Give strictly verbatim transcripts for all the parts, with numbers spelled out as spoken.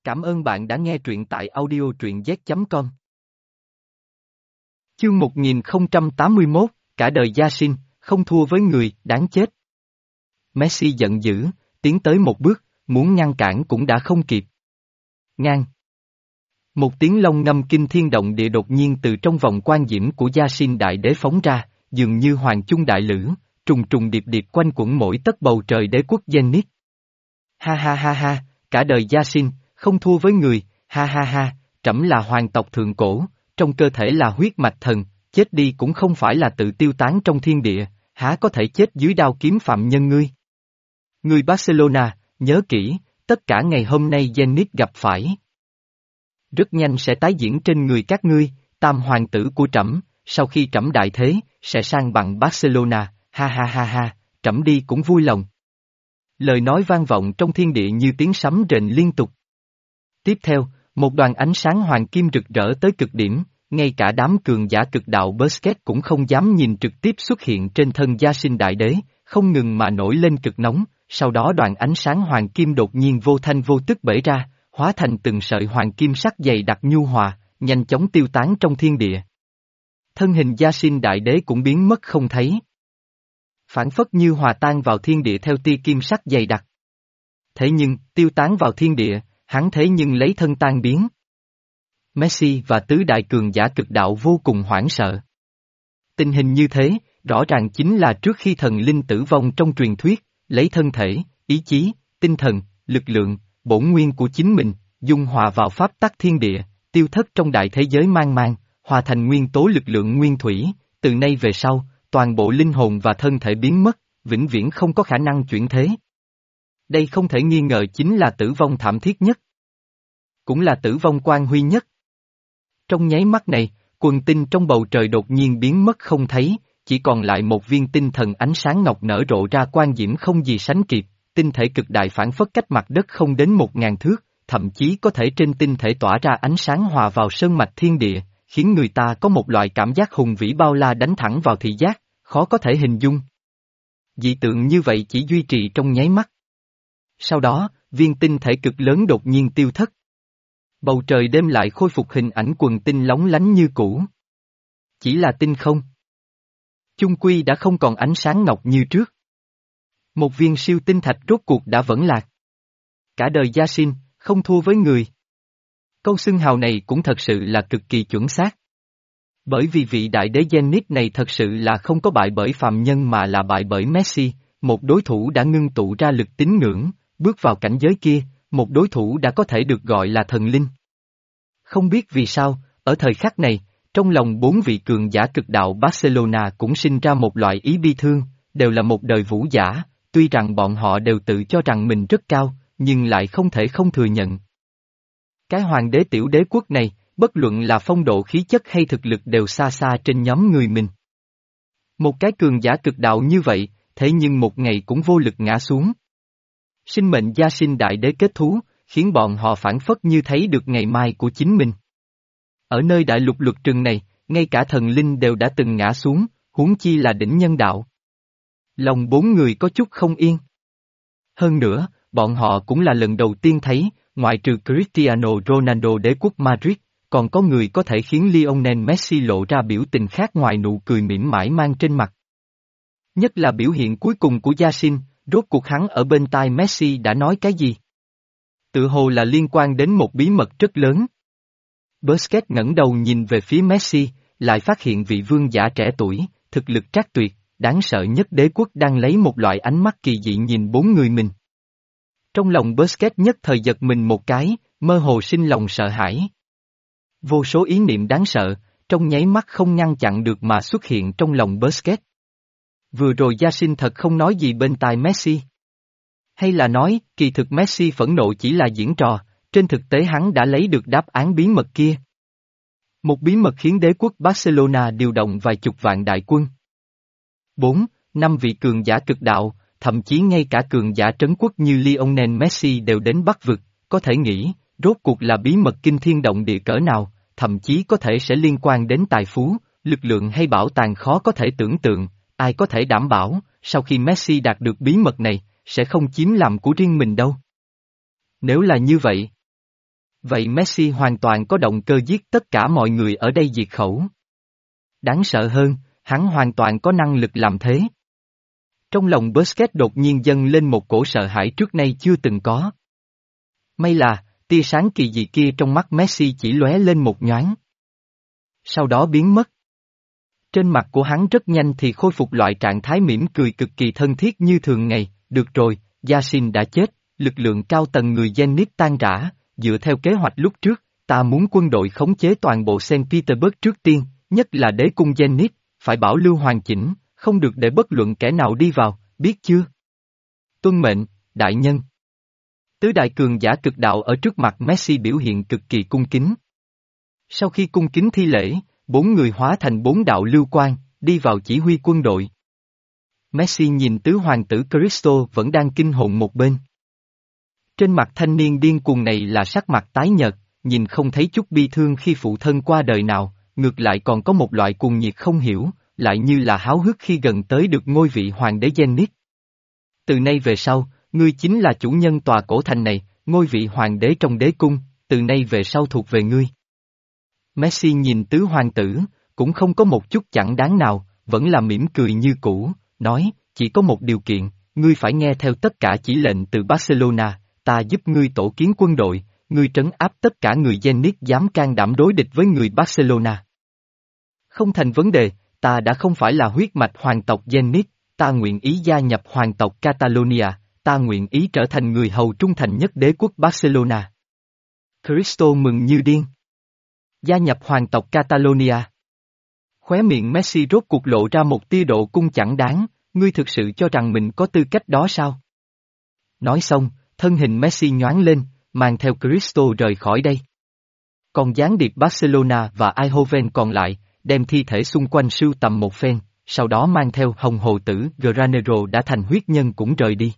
Cảm ơn bạn đã nghe truyện tại audio truyện z chấm com. Chương một nghìn không trăm tám mươi mốt, cả đời gia sinh, không thua với người, đáng chết. Messi giận dữ, tiến tới một bước, muốn ngăn cản cũng đã không kịp. Ngang. Một tiếng long ngâm kinh thiên động địa đột nhiên từ trong vòng quan diễm của gia sinh đại đế phóng ra, dường như hoàng chung đại lữ, trùng trùng điệp điệp quanh quẩn mỗi tấc bầu trời đế quốc Zenith. Ha ha ha ha, cả đời gia sinh, không thua với người, ha ha ha, trẫm là hoàng tộc thượng cổ, trong cơ thể là huyết mạch thần, chết đi cũng không phải là tự tiêu tán trong thiên địa, há có thể chết dưới đao kiếm phạm nhân ngươi. Người Barcelona, nhớ kỹ, tất cả ngày hôm nay Zenith gặp phải. Rất nhanh sẽ tái diễn trên người các ngươi, tam hoàng tử của trẫm, sau khi trẫm đại thế, sẽ sang bằng Barcelona, ha ha ha ha, trẫm đi cũng vui lòng. Lời nói vang vọng trong thiên địa như tiếng sấm rền liên tục. Tiếp theo, một đoàn ánh sáng hoàng kim rực rỡ tới cực điểm, ngay cả đám cường giả cực đạo Busquets cũng không dám nhìn trực tiếp xuất hiện trên thân gia sinh đại đế, không ngừng mà nổi lên cực nóng, sau đó đoàn ánh sáng hoàng kim đột nhiên vô thanh vô tức bể ra, hóa thành từng sợi hoàng kim sắc dày đặc nhu hòa, nhanh chóng tiêu tán trong thiên địa. Thân hình gia sinh đại đế cũng biến mất không thấy. Phản phất như hòa tan vào thiên địa theo tia kim sắc dày đặc. Thế nhưng, tiêu tán vào thiên địa, hắn thế nhưng lấy thân tan biến. Messi và tứ đại cường giả cực đạo vô cùng hoảng sợ. Tình hình như thế, rõ ràng chính là trước khi thần linh tử vong trong truyền thuyết, lấy thân thể, ý chí, tinh thần, lực lượng, bổn nguyên của chính mình, dung hòa vào pháp tắc thiên địa, tiêu thất trong đại thế giới mang mang, hòa thành nguyên tố lực lượng nguyên thủy, từ nay về sau, toàn bộ linh hồn và thân thể biến mất, vĩnh viễn không có khả năng chuyển thế. Đây không thể nghi ngờ chính là tử vong thảm thiết nhất. Cũng là tử vong quang huy nhất. Trong nháy mắt này, quần tinh trong bầu trời đột nhiên biến mất không thấy, chỉ còn lại một viên tinh thần ánh sáng ngọc nở rộ ra quang diễm không gì sánh kịp, tinh thể cực đại phản phất cách mặt đất không đến một ngàn thước, thậm chí có thể trên tinh thể tỏa ra ánh sáng hòa vào sơn mạch thiên địa, khiến người ta có một loại cảm giác hùng vĩ bao la đánh thẳng vào thị giác, khó có thể hình dung. Dị tượng như vậy chỉ duy trì trong nháy mắt. Sau đó, viên tinh thể cực lớn đột nhiên tiêu thất. Bầu trời đêm lại khôi phục hình ảnh quần tinh lóng lánh như cũ. Chỉ là tinh không. Chung quy đã không còn ánh sáng ngọc như trước. Một viên siêu tinh thạch rốt cuộc đã vẫn lạc. Cả đời gia sinh, không thua với người. Câu xưng hào này cũng thật sự là cực kỳ chuẩn xác. Bởi vì vị đại đế Zenith này thật sự là không có bại bởi phàm nhân mà là bại bởi Messi, một đối thủ đã ngưng tụ ra lực tín ngưỡng, bước vào cảnh giới kia, một đối thủ đã có thể được gọi là thần linh. Không biết vì sao, ở thời khắc này, trong lòng bốn vị cường giả cực đạo Barcelona cũng sinh ra một loại ý bi thương, đều là một đời vũ giả, tuy rằng bọn họ đều tự cho rằng mình rất cao, nhưng lại không thể không thừa nhận. Cái hoàng đế tiểu đế quốc này, bất luận là phong độ khí chất hay thực lực đều xa xa trên nhóm người mình. Một cái cường giả cực đạo như vậy, thế nhưng một ngày cũng vô lực ngã xuống. Sinh mệnh gia sinh đại đế kết thú, khiến bọn họ phản phất như thấy được ngày mai của chính mình. Ở nơi đại lục luật trừng này, ngay cả thần linh đều đã từng ngã xuống, huống chi là đỉnh nhân đạo. Lòng bốn người có chút không yên. Hơn nữa, bọn họ cũng là lần đầu tiên thấy, ngoại trừ Cristiano Ronaldo đế quốc Madrid, còn có người có thể khiến Lionel Messi lộ ra biểu tình khác ngoài nụ cười mỉm mãi mang trên mặt. Nhất là biểu hiện cuối cùng của gia sinh, rốt cuộc hắn ở bên tai Messi đã nói cái gì? Tự hồ là liên quan đến một bí mật rất lớn. Busquets ngẩng đầu nhìn về phía Messi, lại phát hiện vị vương giả trẻ tuổi, thực lực trác tuyệt, đáng sợ nhất đế quốc đang lấy một loại ánh mắt kỳ dị nhìn bốn người mình. Trong lòng Busquets nhất thời giật mình một cái, mơ hồ sinh lòng sợ hãi. Vô số ý niệm đáng sợ, trong nháy mắt không ngăn chặn được mà xuất hiện trong lòng Busquets. Vừa rồi gia sinh thật không nói gì bên tai Messi. Hay là nói, kỳ thực Messi phẫn nộ chỉ là diễn trò, trên thực tế hắn đã lấy được đáp án bí mật kia. Một bí mật khiến đế quốc Barcelona điều động vài chục vạn đại quân. Bốn, năm vị cường giả cực đạo, thậm chí ngay cả cường giả trấn quốc như Lionel Messi đều đến Bắc vực, có thể nghĩ, rốt cuộc là bí mật kinh thiên động địa cỡ nào, thậm chí có thể sẽ liên quan đến tài phú, lực lượng hay bảo tàng khó có thể tưởng tượng, ai có thể đảm bảo, sau khi Messi đạt được bí mật này, sẽ không chiếm làm của riêng mình đâu. Nếu là như vậy, Vậy Messi hoàn toàn có động cơ giết tất cả mọi người ở đây diệt khẩu. Đáng sợ hơn, hắn hoàn toàn có năng lực làm thế. Trong lòng Busquets đột nhiên dâng lên một cổ sợ hãi trước nay chưa từng có. May là, tia sáng kỳ dị kia trong mắt Messi chỉ lóe lên một nhoáng. Sau đó biến mất. Trên mặt của hắn rất nhanh thì khôi phục loại trạng thái mỉm cười cực kỳ thân thiết như thường ngày. Được rồi, Yasin đã chết, lực lượng cao tầng người Zenit tan rã, dựa theo kế hoạch lúc trước, ta muốn quân đội khống chế toàn bộ Saint Petersburg trước tiên, nhất là đế cung Zenit, phải bảo lưu hoàn chỉnh, không được để bất luận kẻ nào đi vào, biết chưa? Tuân mệnh, đại nhân. Tứ đại cường giả cực đạo ở trước mặt Messi biểu hiện cực kỳ cung kính. Sau khi cung kính thi lễ, bốn người hóa thành bốn đạo lưu quang, đi vào chỉ huy quân đội. Messi nhìn tứ hoàng tử Cristo vẫn đang kinh hồn một bên. Trên mặt thanh niên điên cuồng này là sắc mặt tái nhợt, nhìn không thấy chút bi thương khi phụ thân qua đời nào, ngược lại còn có một loại cuồng nhiệt không hiểu, lại như là háo hức khi gần tới được ngôi vị hoàng đế Zenit. Từ nay về sau, ngươi chính là chủ nhân tòa cổ thành này, ngôi vị hoàng đế trong đế cung, từ nay về sau thuộc về ngươi. Messi nhìn tứ hoàng tử, cũng không có một chút chẳng đáng nào, vẫn là mỉm cười như cũ, nói, chỉ có một điều kiện, ngươi phải nghe theo tất cả chỉ lệnh từ Barcelona, ta giúp ngươi tổ kiến quân đội, ngươi trấn áp tất cả người Zenit dám can đảm đối địch với người Barcelona. Không thành vấn đề, ta đã không phải là huyết mạch hoàng tộc Zenit, ta nguyện ý gia nhập hoàng tộc Catalonia, ta nguyện ý trở thành người hầu trung thành nhất đế quốc Barcelona. Cristo mừng như điên. Gia nhập hoàng tộc Catalonia. Khóe miệng Messi rốt cuộc lộ ra một tia độ cung chẳng đáng, ngươi thực sự cho rằng mình có tư cách đó sao? Nói xong, thân hình Messi nhoáng lên, mang theo Cristo rời khỏi đây. Còn gián điệp Barcelona và Eindhoven còn lại, đem thi thể xung quanh sưu tầm một phen, sau đó mang theo hồng hồ tử Granero đã thành huyết nhân cũng rời đi.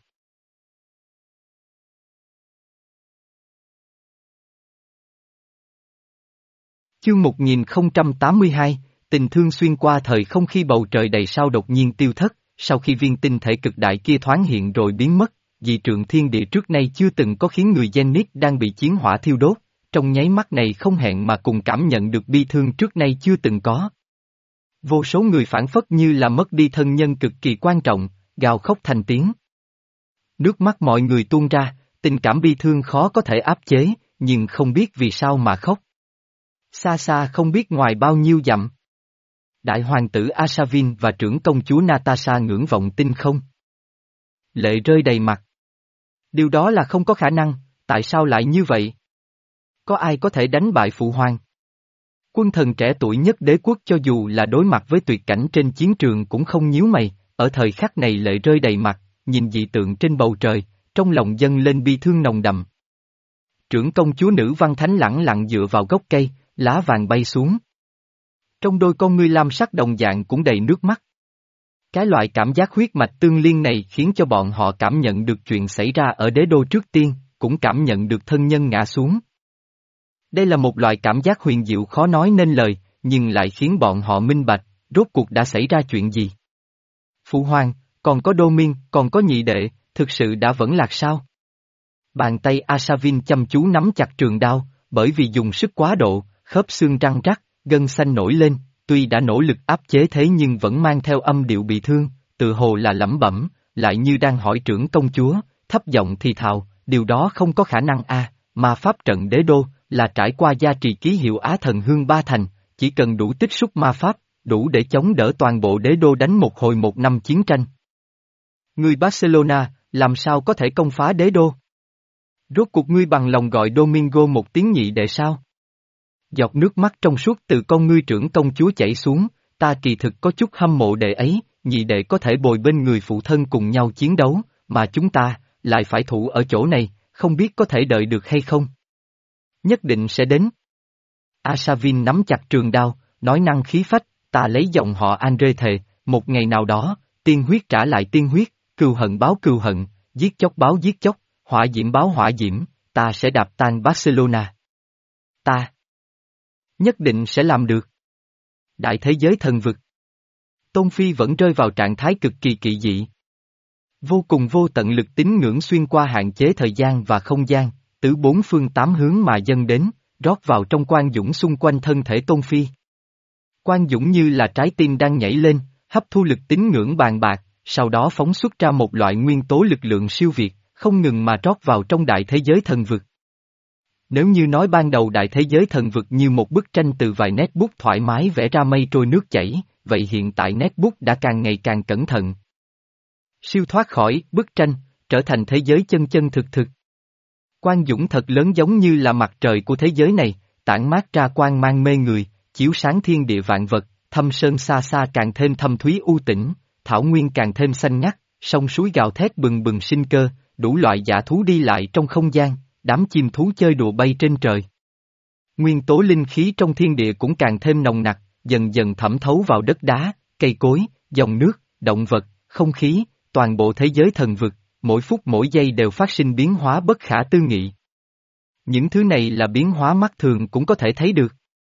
Chương một nghìn không trăm tám mươi hai, tình thương xuyên qua thời không khi bầu trời đầy sao đột nhiên tiêu thất, sau khi viên tinh thể cực đại kia thoáng hiện rồi biến mất, dị trượng thiên địa trước nay chưa từng có khiến người Zenit đang bị chiến hỏa thiêu đốt, trong nháy mắt này không hẹn mà cùng cảm nhận được bi thương trước nay chưa từng có. Vô số người phản phất như là mất đi thân nhân cực kỳ quan trọng, gào khóc thành tiếng. Nước mắt mọi người tuôn ra, tình cảm bi thương khó có thể áp chế, nhưng không biết vì sao mà khóc. Xa xa không biết ngoài bao nhiêu dặm. Đại hoàng tử Asavin và trưởng công chúa Natasha ngưỡng vọng tinh không. Lệ rơi đầy mặt. Điều đó là không có khả năng, tại sao lại như vậy? Có ai có thể đánh bại phụ hoàng? Quân thần trẻ tuổi nhất đế quốc cho dù là đối mặt với tuyệt cảnh trên chiến trường cũng không nhíu mày, ở thời khắc này lệ rơi đầy mặt, nhìn dị tượng trên bầu trời, trong lòng dâng lên bi thương nồng đậm. Trưởng công chúa nữ văn thánh lẳng lặng dựa vào gốc cây, lá vàng bay xuống. Trong đôi con ngươi lam sắc đồng dạng cũng đầy nước mắt. Cái loại cảm giác huyết mạch tương liên này khiến cho bọn họ cảm nhận được chuyện xảy ra ở đế đô trước tiên, cũng cảm nhận được thân nhân ngã xuống. Đây là một loại cảm giác huyền diệu khó nói nên lời, nhưng lại khiến bọn họ minh bạch, rốt cuộc đã xảy ra chuyện gì. Phụ hoàng, còn có Đô Miên, còn có nhị đệ, thực sự đã vẫn lạc sao? Bàn tay Asavin chăm chú nắm chặt trường đao, bởi vì dùng sức quá độ, khớp xương răng rắc, gân xanh nổi lên, tuy đã nỗ lực áp chế thế nhưng vẫn mang theo âm điệu bị thương, tự hồ là lẩm bẩm, lại như đang hỏi trưởng công chúa, thấp giọng thì thào, điều đó không có khả năng a, mà pháp trận đế đô, là trải qua gia trì ký hiệu Á Thần Hương Ba Thành, chỉ cần đủ tích xúc ma pháp, đủ để chống đỡ toàn bộ đế đô đánh một hồi một năm chiến tranh. Người Barcelona, làm sao có thể công phá đế đô? Rốt cuộc ngươi bằng lòng gọi Domingo một tiếng nhị đệ sao? Giọt nước mắt trong suốt từ con ngươi trưởng công chúa chảy xuống, ta kỳ thực có chút hâm mộ đệ ấy, nhị đệ có thể bồi bên người phụ thân cùng nhau chiến đấu, mà chúng ta, lại phải thủ ở chỗ này, không biết có thể đợi được hay không? Nhất định sẽ đến. Asavin nắm chặt trường đao, nói năng khí phách, ta lấy giọng họ Andre thề, một ngày nào đó, tiên huyết trả lại tiên huyết, cừu hận báo cừu hận, giết chóc báo giết chóc, hỏa diễm báo hỏa diễm, ta sẽ đạp tan Barcelona. Ta nhất định sẽ làm được. Đại thế giới thần vực. Tôn Phi vẫn rơi vào trạng thái cực kỳ kỳ dị. Vô cùng vô tận lực tín ngưỡng xuyên qua hạn chế thời gian và không gian, từ bốn phương tám hướng mà dâng đến, rót vào trong Quan Dũng xung quanh thân thể Tôn Phi. Quan Dũng như là trái tim đang nhảy lên, hấp thu lực tín ngưỡng bàn bạc, sau đó phóng xuất ra một loại nguyên tố lực lượng siêu việt, không ngừng mà rót vào trong đại thế giới thần vực. Nếu như nói ban đầu đại thế giới thần vực như một bức tranh từ vài nét bút thoải mái vẽ ra mây trôi nước chảy, vậy hiện tại nét bút đã càng ngày càng cẩn thận. Siêu thoát khỏi bức tranh, trở thành thế giới chân chân thực thực. Quan Dũng thật lớn giống như là mặt trời của thế giới này, tản mát ra quang mang mê người, chiếu sáng thiên địa vạn vật, thâm sơn xa xa càng thêm thâm thúy u tĩnh, thảo nguyên càng thêm xanh ngắt, sông suối gào thét bừng bừng sinh cơ, đủ loại dã thú đi lại trong không gian, đám chim thú chơi đùa bay trên trời. Nguyên tố linh khí trong thiên địa cũng càng thêm nồng nặc, dần dần thẩm thấu vào đất đá, cây cối, dòng nước, động vật, không khí, toàn bộ thế giới thần vực, mỗi phút mỗi giây đều phát sinh biến hóa bất khả tư nghị. Những thứ này là biến hóa mắt thường cũng có thể thấy được.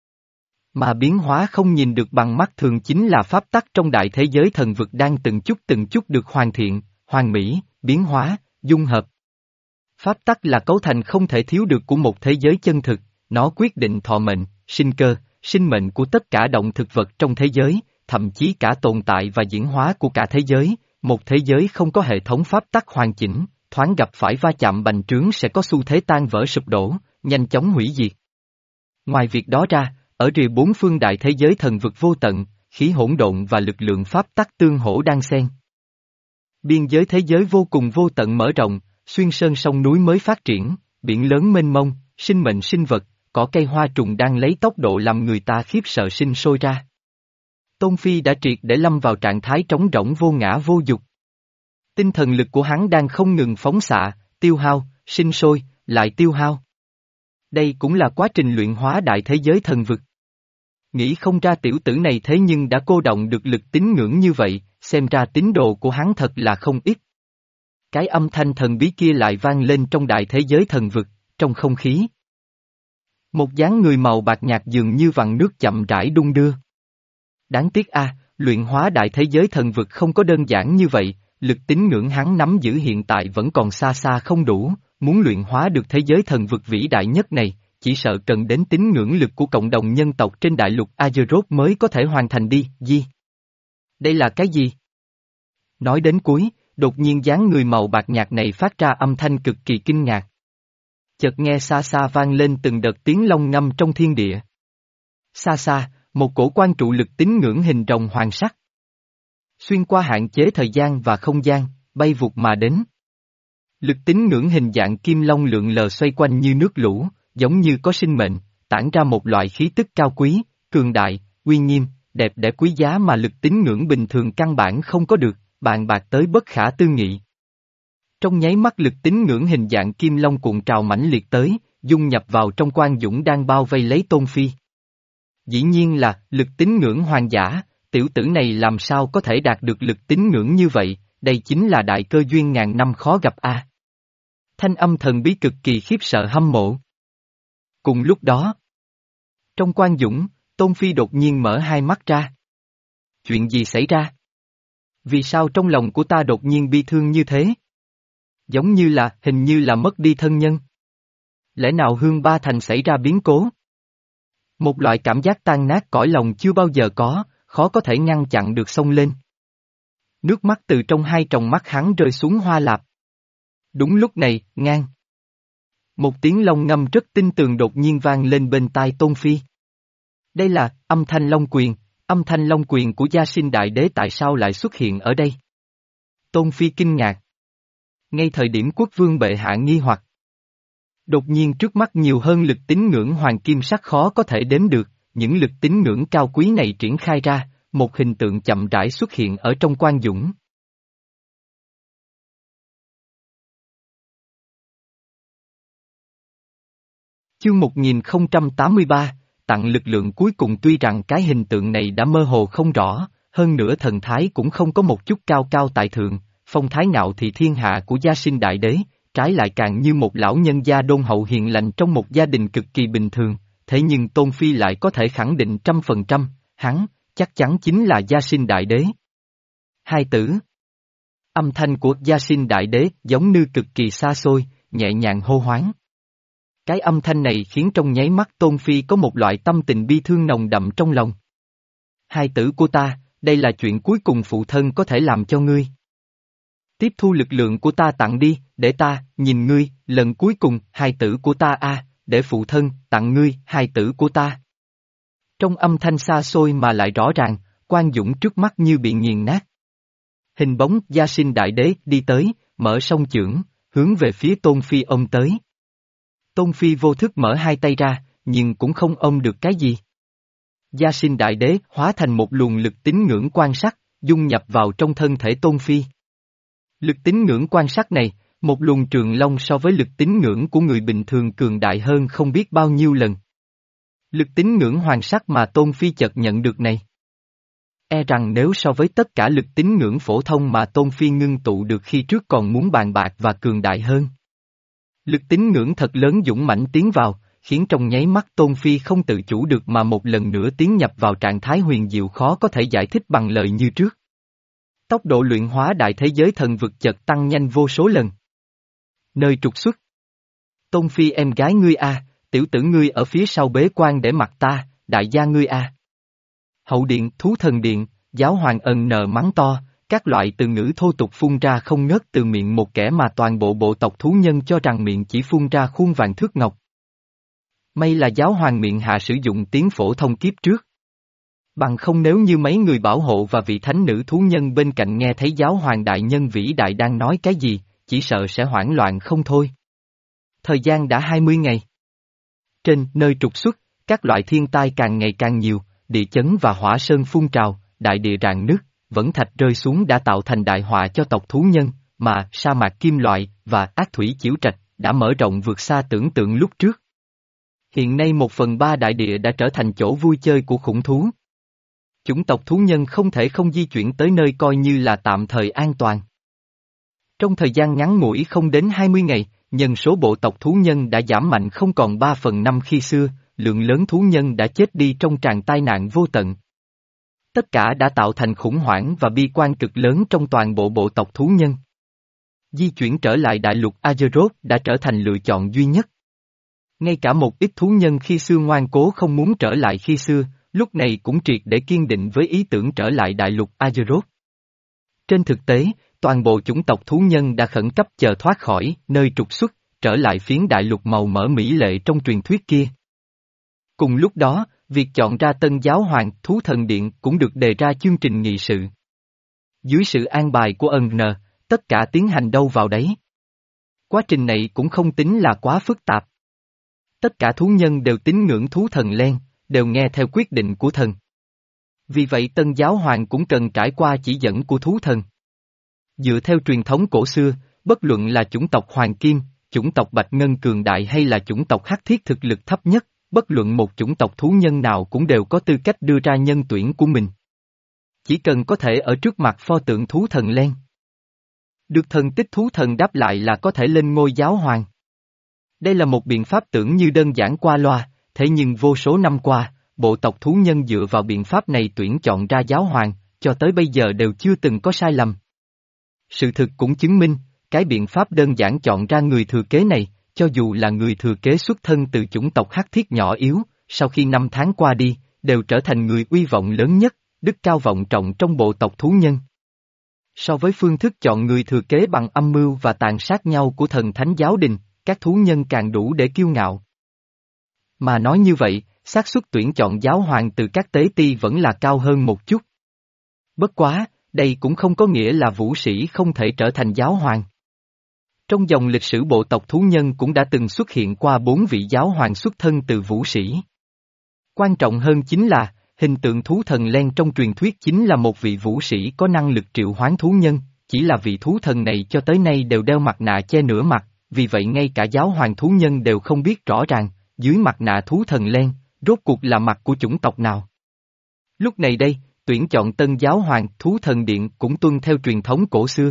Mà biến hóa không nhìn được bằng mắt thường chính là pháp tắc trong đại thế giới thần vực đang từng chút từng chút được hoàn thiện, hoàn mỹ, biến hóa, dung hợp. Pháp tắc là cấu thành không thể thiếu được của một thế giới chân thực, nó quyết định thọ mệnh, sinh cơ, sinh mệnh của tất cả động thực vật trong thế giới, thậm chí cả tồn tại và diễn hóa của cả thế giới. Một thế giới không có hệ thống pháp tắc hoàn chỉnh, thoáng gặp phải va chạm bành trướng sẽ có xu thế tan vỡ sụp đổ, nhanh chóng hủy diệt. Ngoài việc đó ra, ở rìa bốn phương đại thế giới thần vực vô tận, khí hỗn độn và lực lượng pháp tắc tương hỗ đan xen. Biên giới thế giới vô cùng vô tận mở rộng, xuyên sơn sông núi mới phát triển, biển lớn mênh mông, sinh mệnh sinh vật, cỏ cây hoa trùng đang lấy tốc độ làm người ta khiếp sợ sinh sôi ra. Tôn Phi đã triệt để lâm vào trạng thái trống rỗng vô ngã vô dục. Tinh thần lực của hắn đang không ngừng phóng xạ, tiêu hao, sinh sôi, lại tiêu hao. Đây cũng là quá trình luyện hóa đại thế giới thần vực. Nghĩ không ra tiểu tử này thế nhưng đã cô động được lực tín ngưỡng như vậy, xem ra tín đồ của hắn thật là không ít. Cái âm thanh thần bí kia lại vang lên trong đại thế giới thần vực, trong không khí. Một dáng người màu bạc nhạt dường như vặn nước chậm rãi đung đưa. Đáng tiếc a, luyện hóa đại thế giới thần vực không có đơn giản như vậy, lực tín ngưỡng hắn nắm giữ hiện tại vẫn còn xa xa không đủ, muốn luyện hóa được thế giới thần vực vĩ đại nhất này, chỉ sợ cần đến tín ngưỡng lực của cộng đồng nhân tộc trên đại lục Azeroth mới có thể hoàn thành đi, gì? Đây là cái gì? Nói đến cuối, đột nhiên dáng người màu bạc nhạt này phát ra âm thanh cực kỳ kinh ngạc. Chợt nghe xa xa vang lên từng đợt tiếng long ngâm trong thiên địa. Xa xa, một cổ quan trụ lực tín ngưỡng hình rồng hoàng sắc. Xuyên qua hạn chế thời gian và không gian, bay vụt mà đến. Lực tín ngưỡng hình dạng kim long lượn lờ xoay quanh như nước lũ, giống như có sinh mệnh, tản ra một loại khí tức cao quý, cường đại, uy nghiêm, đẹp đẽ quý giá mà lực tín ngưỡng bình thường căn bản không có được, bàn bạc tới bất khả tư nghị. Trong nháy mắt lực tín ngưỡng hình dạng kim long cuộn trào mãnh liệt tới, dung nhập vào trong Quan Dũng đang bao vây lấy Tôn Phi. Dĩ nhiên là, lực tín ngưỡng hoàng giả, tiểu tử này làm sao có thể đạt được lực tín ngưỡng như vậy, đây chính là đại cơ duyên ngàn năm khó gặp a. Thanh âm thần bí cực kỳ khiếp sợ hâm mộ. Cùng lúc đó, trong Quan Dũng, Tôn Phi đột nhiên mở hai mắt ra. Chuyện gì xảy ra? Vì sao trong lòng của ta đột nhiên bi thương như thế? Giống như là, hình như là mất đi thân nhân. Lẽ nào Hương Ba Thành xảy ra biến cố? Một loại cảm giác tan nát cõi lòng chưa bao giờ có, khó có thể ngăn chặn được xông lên. Nước mắt từ trong hai tròng mắt hắn rơi xuống hoa lạp. Đúng lúc này, ngang. Một tiếng long ngâm rất tinh tường đột nhiên vang lên bên tai Tôn Phi. Đây là, âm thanh long quyền, âm thanh long quyền của Gia Sinh Đại Đế tại sao lại xuất hiện ở đây? Tôn Phi kinh ngạc. Ngay thời điểm quốc vương bệ hạ nghi hoặc. Đột nhiên trước mắt nhiều hơn lực tín ngưỡng hoàng kim sắc khó có thể đếm được, những lực tín ngưỡng cao quý này triển khai ra, một hình tượng chậm rãi xuất hiện ở trong Quan Dũng. Chương một nghìn không trăm tám mươi ba, tặng lực lượng cuối cùng. Tuy rằng cái hình tượng này đã mơ hồ không rõ, hơn nữa thần thái cũng không có một chút cao cao tại thượng, phong thái ngạo thị thiên hạ của Gia Sinh Đại Đế, trái lại càng như một lão nhân gia đôn hậu hiền lành trong một gia đình cực kỳ bình thường, thế nhưng Tôn Phi lại có thể khẳng định trăm phần trăm, hắn, chắc chắn chính là Gia Sinh Đại Đế. Hai tử. Âm thanh của Gia Sinh Đại Đế giống như cực kỳ xa xôi, nhẹ nhàng hô hoáng. Cái âm thanh này khiến trong nháy mắt Tôn Phi có một loại tâm tình bi thương nồng đậm trong lòng. Hai tử của ta, đây là chuyện cuối cùng phụ thân có thể làm cho ngươi. Tiếp thu lực lượng của ta tặng đi, để ta, nhìn ngươi, lần cuối cùng, hai tử của ta a, để phụ thân, tặng ngươi, hai tử của ta. Trong âm thanh xa xôi mà lại rõ ràng, Quan Dũng trước mắt như bị nghiền nát. Hình bóng Gia Sinh Đại Đế đi tới, mở song chưởng, hướng về phía Tôn Phi ôm tới. Tôn Phi vô thức mở hai tay ra, nhưng cũng không ôm được cái gì. Gia Sinh Đại Đế hóa thành một luồng lực tín ngưỡng quan sát, dung nhập vào trong thân thể Tôn Phi. Lực tín ngưỡng quan sát này, một luồng trường long so với lực tín ngưỡng của người bình thường cường đại hơn không biết bao nhiêu lần. Lực tín ngưỡng hoàng sắc mà Tôn Phi chợt nhận được này. E rằng nếu so với tất cả lực tín ngưỡng phổ thông mà Tôn Phi ngưng tụ được khi trước còn muốn bàn bạc và cường đại hơn. Lực tín ngưỡng thật lớn dũng mãnh tiến vào, khiến trong nháy mắt Tôn Phi không tự chủ được mà một lần nữa tiến nhập vào trạng thái huyền diệu khó có thể giải thích bằng lời như trước. Tốc độ luyện hóa đại thế giới thần vực chợt tăng nhanh vô số lần. Nơi trục xuất. Tôn Phi em gái ngươi a, tiểu tử ngươi ở phía sau bế quan để mặc ta, đại gia ngươi a. Hậu điện, thú thần điện, giáo hoàng ân nờ mắng to, các loại từ ngữ thô tục phun ra không ngớt từ miệng một kẻ mà toàn bộ bộ tộc thú nhân cho rằng miệng chỉ phun ra khuôn vàng thước ngọc. May là giáo hoàng miệng hạ sử dụng tiếng phổ thông kiếp trước. Bằng không nếu như mấy người bảo hộ và vị thánh nữ thú nhân bên cạnh nghe thấy giáo hoàng đại nhân vĩ đại đang nói cái gì, chỉ sợ sẽ hoảng loạn không thôi. Thời gian đã hai mươi ngày. Trên nơi trục xuất, các loại thiên tai càng ngày càng nhiều, địa chấn và hỏa sơn phun trào, đại địa rạn nứt, vẫn thạch rơi xuống đã tạo thành đại họa cho tộc thú nhân, mà sa mạc kim loại và ác thủy chiểu trạch đã mở rộng vượt xa tưởng tượng lúc trước. Hiện nay một phần ba đại địa đã trở thành chỗ vui chơi của khủng thú. Chủng tộc thú nhân không thể không di chuyển tới nơi coi như là tạm thời an toàn. Trong thời gian ngắn ngủi không đến hai mươi ngày, nhân số bộ tộc thú nhân đã giảm mạnh không còn ba phần năm khi xưa, lượng lớn thú nhân đã chết đi trong tràn tai nạn vô tận. Tất cả đã tạo thành khủng hoảng và bi quan cực lớn trong toàn bộ bộ tộc thú nhân. Di chuyển trở lại đại lục Azeroth đã trở thành lựa chọn duy nhất. Ngay cả một ít thú nhân khi xưa ngoan cố không muốn trở lại khi xưa, lúc này cũng triệt để kiên định với ý tưởng trở lại đại lục Azeroth. Trên thực tế, toàn bộ chủng tộc thú nhân đã khẩn cấp chờ thoát khỏi nơi trục xuất, trở lại phiến đại lục màu mỡ mỹ lệ trong truyền thuyết kia. Cùng lúc đó, việc chọn ra tân giáo hoàng thú thần điện cũng được đề ra chương trình nghị sự. Dưới sự an bài của ân nờ, tất cả tiến hành đâu vào đấy. Quá trình này cũng không tính là quá phức tạp. Tất cả thú nhân đều tín ngưỡng thú thần Len, đều nghe theo quyết định của thần. Vì vậy tân giáo hoàng cũng cần trải qua chỉ dẫn của thú thần. Dựa theo truyền thống cổ xưa, bất luận là chủng tộc Hoàng Kim, chủng tộc Bạch Ngân cường đại hay là chủng tộc Hắc Thiết thực lực thấp nhất, bất luận một chủng tộc thú nhân nào cũng đều có tư cách đưa ra nhân tuyển của mình. Chỉ cần có thể ở trước mặt pho tượng thú thần Len. Được thần tích thú thần đáp lại là có thể lên ngôi giáo hoàng. Đây là một biện pháp tưởng như đơn giản qua loa, thế nhưng vô số năm qua, bộ tộc thú nhân dựa vào biện pháp này tuyển chọn ra giáo hoàng, cho tới bây giờ đều chưa từng có sai lầm. Sự thực cũng chứng minh, cái biện pháp đơn giản chọn ra người thừa kế này, cho dù là người thừa kế xuất thân từ chủng tộc Hắc Thiết nhỏ yếu, sau khi năm tháng qua đi, đều trở thành người uy vọng lớn nhất, đức cao vọng trọng trong bộ tộc thú nhân. So với phương thức chọn người thừa kế bằng âm mưu và tàn sát nhau của thần thánh giáo đình, các thú nhân càng đủ để kiêu ngạo. Mà nói như vậy, xác suất tuyển chọn giáo hoàng từ các tế ti vẫn là cao hơn một chút. Bất quá, đây cũng không có nghĩa là vũ sĩ không thể trở thành giáo hoàng. Trong dòng lịch sử bộ tộc thú nhân cũng đã từng xuất hiện qua bốn vị giáo hoàng xuất thân từ vũ sĩ. Quan trọng hơn chính là, hình tượng thú thần Len trong truyền thuyết chính là một vị vũ sĩ có năng lực triệu hoán thú nhân, chỉ là vị thú thần này cho tới nay đều đeo mặt nạ che nửa mặt, vì vậy ngay cả giáo hoàng thú nhân đều không biết rõ ràng, dưới mặt nạ thú thần Len, rốt cuộc là mặt của chủng tộc nào. Lúc này đây, tuyển chọn tân giáo hoàng thú thần điện cũng tuân theo truyền thống cổ xưa.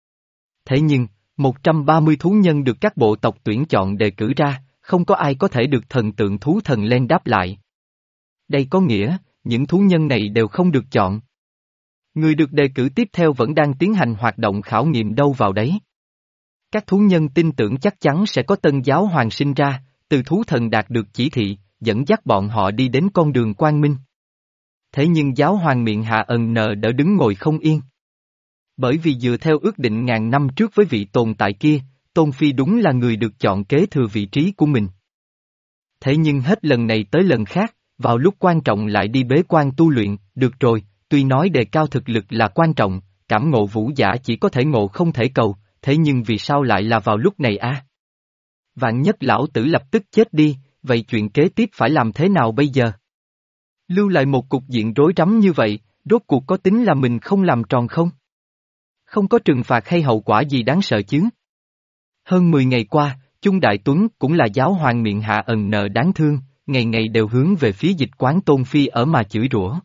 Thế nhưng, một trăm ba mươi thú nhân được các bộ tộc tuyển chọn đề cử ra, không có ai có thể được thần tượng thú thần Len đáp lại. Đây có nghĩa, những thú nhân này đều không được chọn. Người được đề cử tiếp theo vẫn đang tiến hành hoạt động khảo nghiệm đâu vào đấy. Các thú nhân tin tưởng chắc chắn sẽ có tân giáo hoàng sinh ra, từ thú thần đạt được chỉ thị, dẫn dắt bọn họ đi đến con đường quang minh. Thế nhưng giáo hoàng miệng hạ ẩn nờ đỡ đứng ngồi không yên. Bởi vì dựa theo ước định ngàn năm trước với vị tồn tại kia, Tôn Phi đúng là người được chọn kế thừa vị trí của mình. Thế nhưng hết lần này tới lần khác, vào lúc quan trọng lại đi bế quan tu luyện, được rồi, tuy nói đề cao thực lực là quan trọng, cảm ngộ vũ giả chỉ có thể ngộ không thể cầu, thế nhưng vì sao lại là vào lúc này a? À? Vạn nhất lão tử lập tức chết đi, vậy chuyện kế tiếp phải làm thế nào bây giờ? Lưu lại một cục diện rối rắm như vậy, rốt cuộc có tính là mình không làm tròn không? Không có trừng phạt hay hậu quả gì đáng sợ chứ? Hơn mười ngày qua, Chung Đại Tuấn cũng là giáo hoàng miệng hạ ẩn nợ đáng thương, ngày ngày đều hướng về phía dịch quán Tôn Phi ở mà chửi rủa.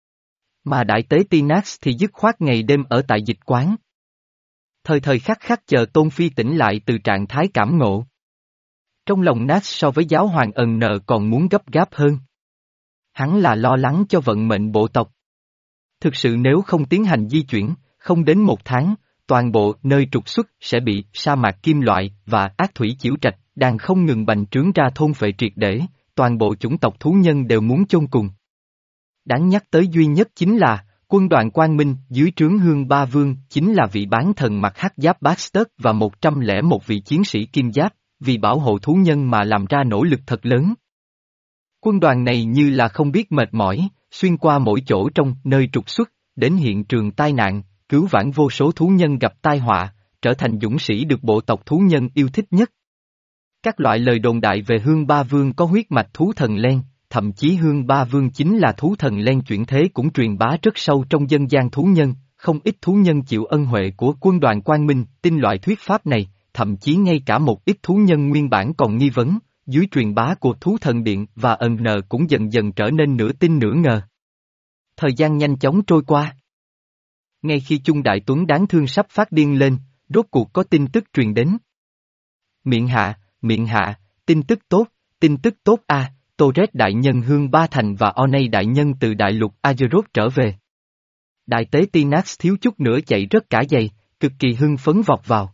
Mà đại tế Tinax thì dứt khoát ngày đêm ở tại dịch quán. Thời thời khắc khắc chờ Tôn Phi tỉnh lại từ trạng thái cảm ngộ. Trong lòng Nax so với giáo hoàng ẩn nợ còn muốn gấp gáp hơn. Hắn là lo lắng cho vận mệnh bộ tộc. Thực sự nếu không tiến hành di chuyển, không đến một tháng, toàn bộ nơi trục xuất sẽ bị sa mạc kim loại và ác thủy chiểu trạch đang không ngừng bành trướng ra thôn phệ triệt để, toàn bộ chủng tộc thú nhân đều muốn chôn cùng. Đáng nhắc tới duy nhất chính là, quân đoàn Quang Minh dưới trướng Hương Ba Vương chính là vị bán thần mặc hắc giáp Baxter và một trăm lẻ một vị chiến sĩ kim giáp, vì bảo hộ thú nhân mà làm ra nỗ lực thật lớn. Quân đoàn này như là không biết mệt mỏi, xuyên qua mỗi chỗ trong nơi trục xuất, đến hiện trường tai nạn, cứu vãn vô số thú nhân gặp tai họa, trở thành dũng sĩ được bộ tộc thú nhân yêu thích nhất. Các loại lời đồn đại về Hương Ba Vương có huyết mạch thú thần len, thậm chí Hương Ba Vương chính là thú thần len chuyển thế cũng truyền bá rất sâu trong dân gian thú nhân, không ít thú nhân chịu ân huệ của quân đoàn Quang Minh tin loại thuyết pháp này, thậm chí ngay cả một ít thú nhân nguyên bản còn nghi vấn, dưới truyền bá của thú thần điện và ẩn nờ cũng dần dần trở nên nửa tin nửa ngờ. Thời gian nhanh chóng trôi qua. Ngay khi Chung Đại Tuấn đáng thương sắp phát điên lên, rốt cuộc có tin tức truyền đến. Miệng hạ, miệng hạ, tin tức tốt, tin tức tốt a, à, Torres đại nhân Hương Ba Thành và Onay đại nhân từ đại lục Azeroth trở về. Đại tế Tinax thiếu chút nữa chạy rớt cả giày, cực kỳ hưng phấn vọt vào.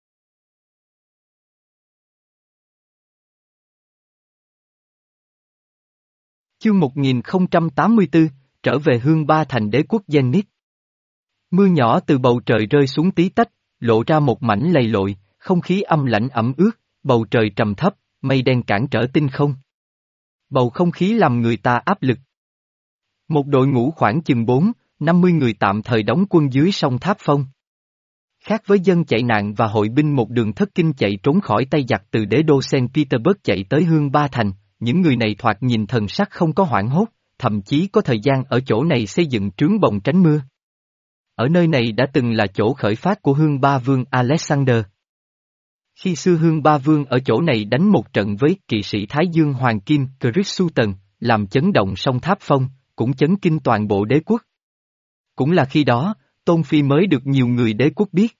Chương một nghìn không trăm tám mươi tư, trở về Hương Ba Thành đế quốc Zenith. Mưa nhỏ từ bầu trời rơi xuống tí tách, lộ ra một mảnh lầy lội, không khí âm lạnh ẩm ướt, bầu trời trầm thấp, mây đen cản trở tinh không. Bầu không khí làm người ta áp lực. Một đội ngũ khoảng chừng bốn, năm mươi người tạm thời đóng quân dưới sông Tháp Phong. Khác với dân chạy nạn và hội binh một đường thất kinh chạy trốn khỏi tay giặc từ đế đô Saint Petersburg chạy tới Hương Ba Thành, những người này thoạt nhìn thần sắc không có hoảng hốt, thậm chí có thời gian ở chỗ này xây dựng trướng bồng tránh mưa. Ở nơi này đã từng là chỗ khởi phát của Hương Ba Vương Alexander. Khi xưa Hương Ba Vương ở chỗ này đánh một trận với kỵ sĩ Thái Dương Hoàng Kim Chris-Sutton, làm chấn động sông Tháp Phong, cũng chấn kinh toàn bộ đế quốc. Cũng là khi đó, Tôn Phi mới được nhiều người đế quốc biết.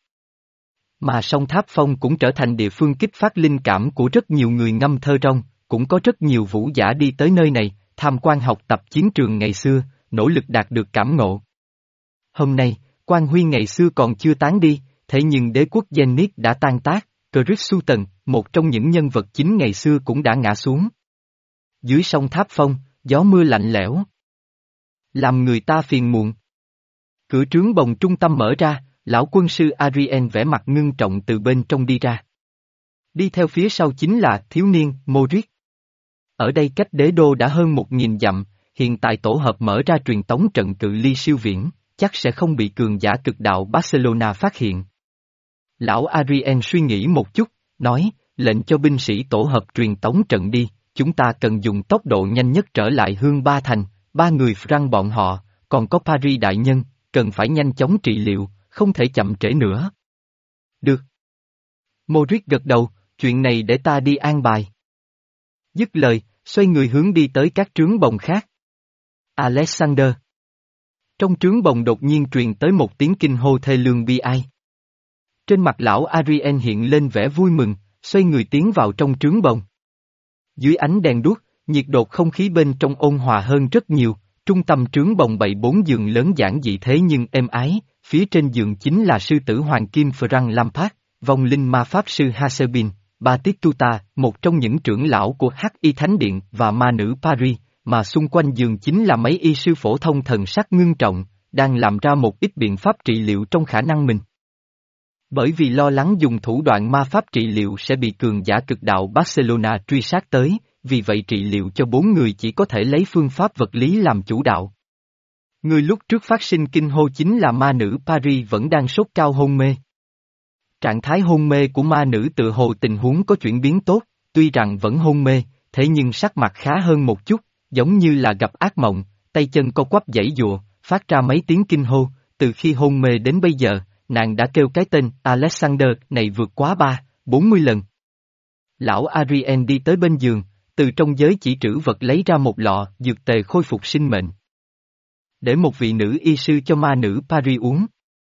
Mà sông Tháp Phong cũng trở thành địa phương kích phát linh cảm của rất nhiều người ngâm thơ rong, cũng có rất nhiều vũ giả đi tới nơi này, tham quan học tập chiến trường ngày xưa, nỗ lực đạt được cảm ngộ. Hôm nay, Quan Huy ngày xưa còn chưa tán đi, thế nhưng đế quốc Zenith đã tan tác, Chris-Sutton, một trong những nhân vật chính ngày xưa cũng đã ngã xuống. Dưới sông Tháp Phong, gió mưa lạnh lẽo, làm người ta phiền muộn. Cửa trướng bồng trung tâm mở ra, lão quân sư Arien vẻ mặt ngưng trọng từ bên trong đi ra. Đi theo phía sau chính là thiếu niên Moritz. Ở đây cách đế đô đã hơn một nghìn dặm, hiện tại tổ hợp mở ra truyền tống trận cự ly siêu viễn, chắc sẽ không bị cường giả cực đạo Barcelona phát hiện. Lão Arien suy nghĩ một chút, nói, lệnh cho binh sĩ tổ hợp truyền tống trận đi, chúng ta cần dùng tốc độ nhanh nhất trở lại Hương Ba Thành, ba người Frank bọn họ, còn có Paris đại nhân, cần phải nhanh chóng trị liệu, không thể chậm trễ nữa. Được. Moritz gật đầu, chuyện này để ta đi an bài. Dứt lời, xoay người hướng đi tới các trướng bồng khác. Alexander. Trong trướng bồng đột nhiên truyền tới một tiếng kinh hô thê lương bi ai. Trên mặt lão Arien hiện lên vẻ vui mừng, xoay người tiến vào trong trướng bồng. Dưới ánh đèn đuốc, nhiệt độ không khí bên trong ôn hòa hơn rất nhiều, trung tâm trướng bồng bày bốn giường lớn giản dị thế nhưng êm ái, phía trên giường chính là sư tử hoàng kim Frank Lampard, vong linh ma pháp sư Hasebin, Batistuta, một trong những trưởng lão của Hắc Y Thánh Điện và ma nữ Paris, mà xung quanh giường chính là mấy y sư phổ thông thần sắc ngưng trọng, đang làm ra một ít biện pháp trị liệu trong khả năng mình. Bởi vì lo lắng dùng thủ đoạn ma pháp trị liệu sẽ bị cường giả cực đạo Barcelona truy sát tới, vì vậy trị liệu cho bốn người chỉ có thể lấy phương pháp vật lý làm chủ đạo. Người lúc trước phát sinh kinh hô chính là ma nữ Paris vẫn đang sốt cao hôn mê. Trạng thái hôn mê của ma nữ tự hồ tình huống có chuyển biến tốt, tuy rằng vẫn hôn mê, thế nhưng sắc mặt khá hơn một chút, giống như là gặp ác mộng, tay chân co quắp giãy giụa, phát ra mấy tiếng kinh hô, từ khi hôn mê đến bây giờ, nàng đã kêu cái tên Alexander này vượt quá ba, bốn mươi lần. Lão Ariel đi tới bên giường, từ trong giới chỉ trữ vật lấy ra một lọ dược tề khôi phục sinh mệnh. Để một vị nữ y sư cho ma nữ Paris uống.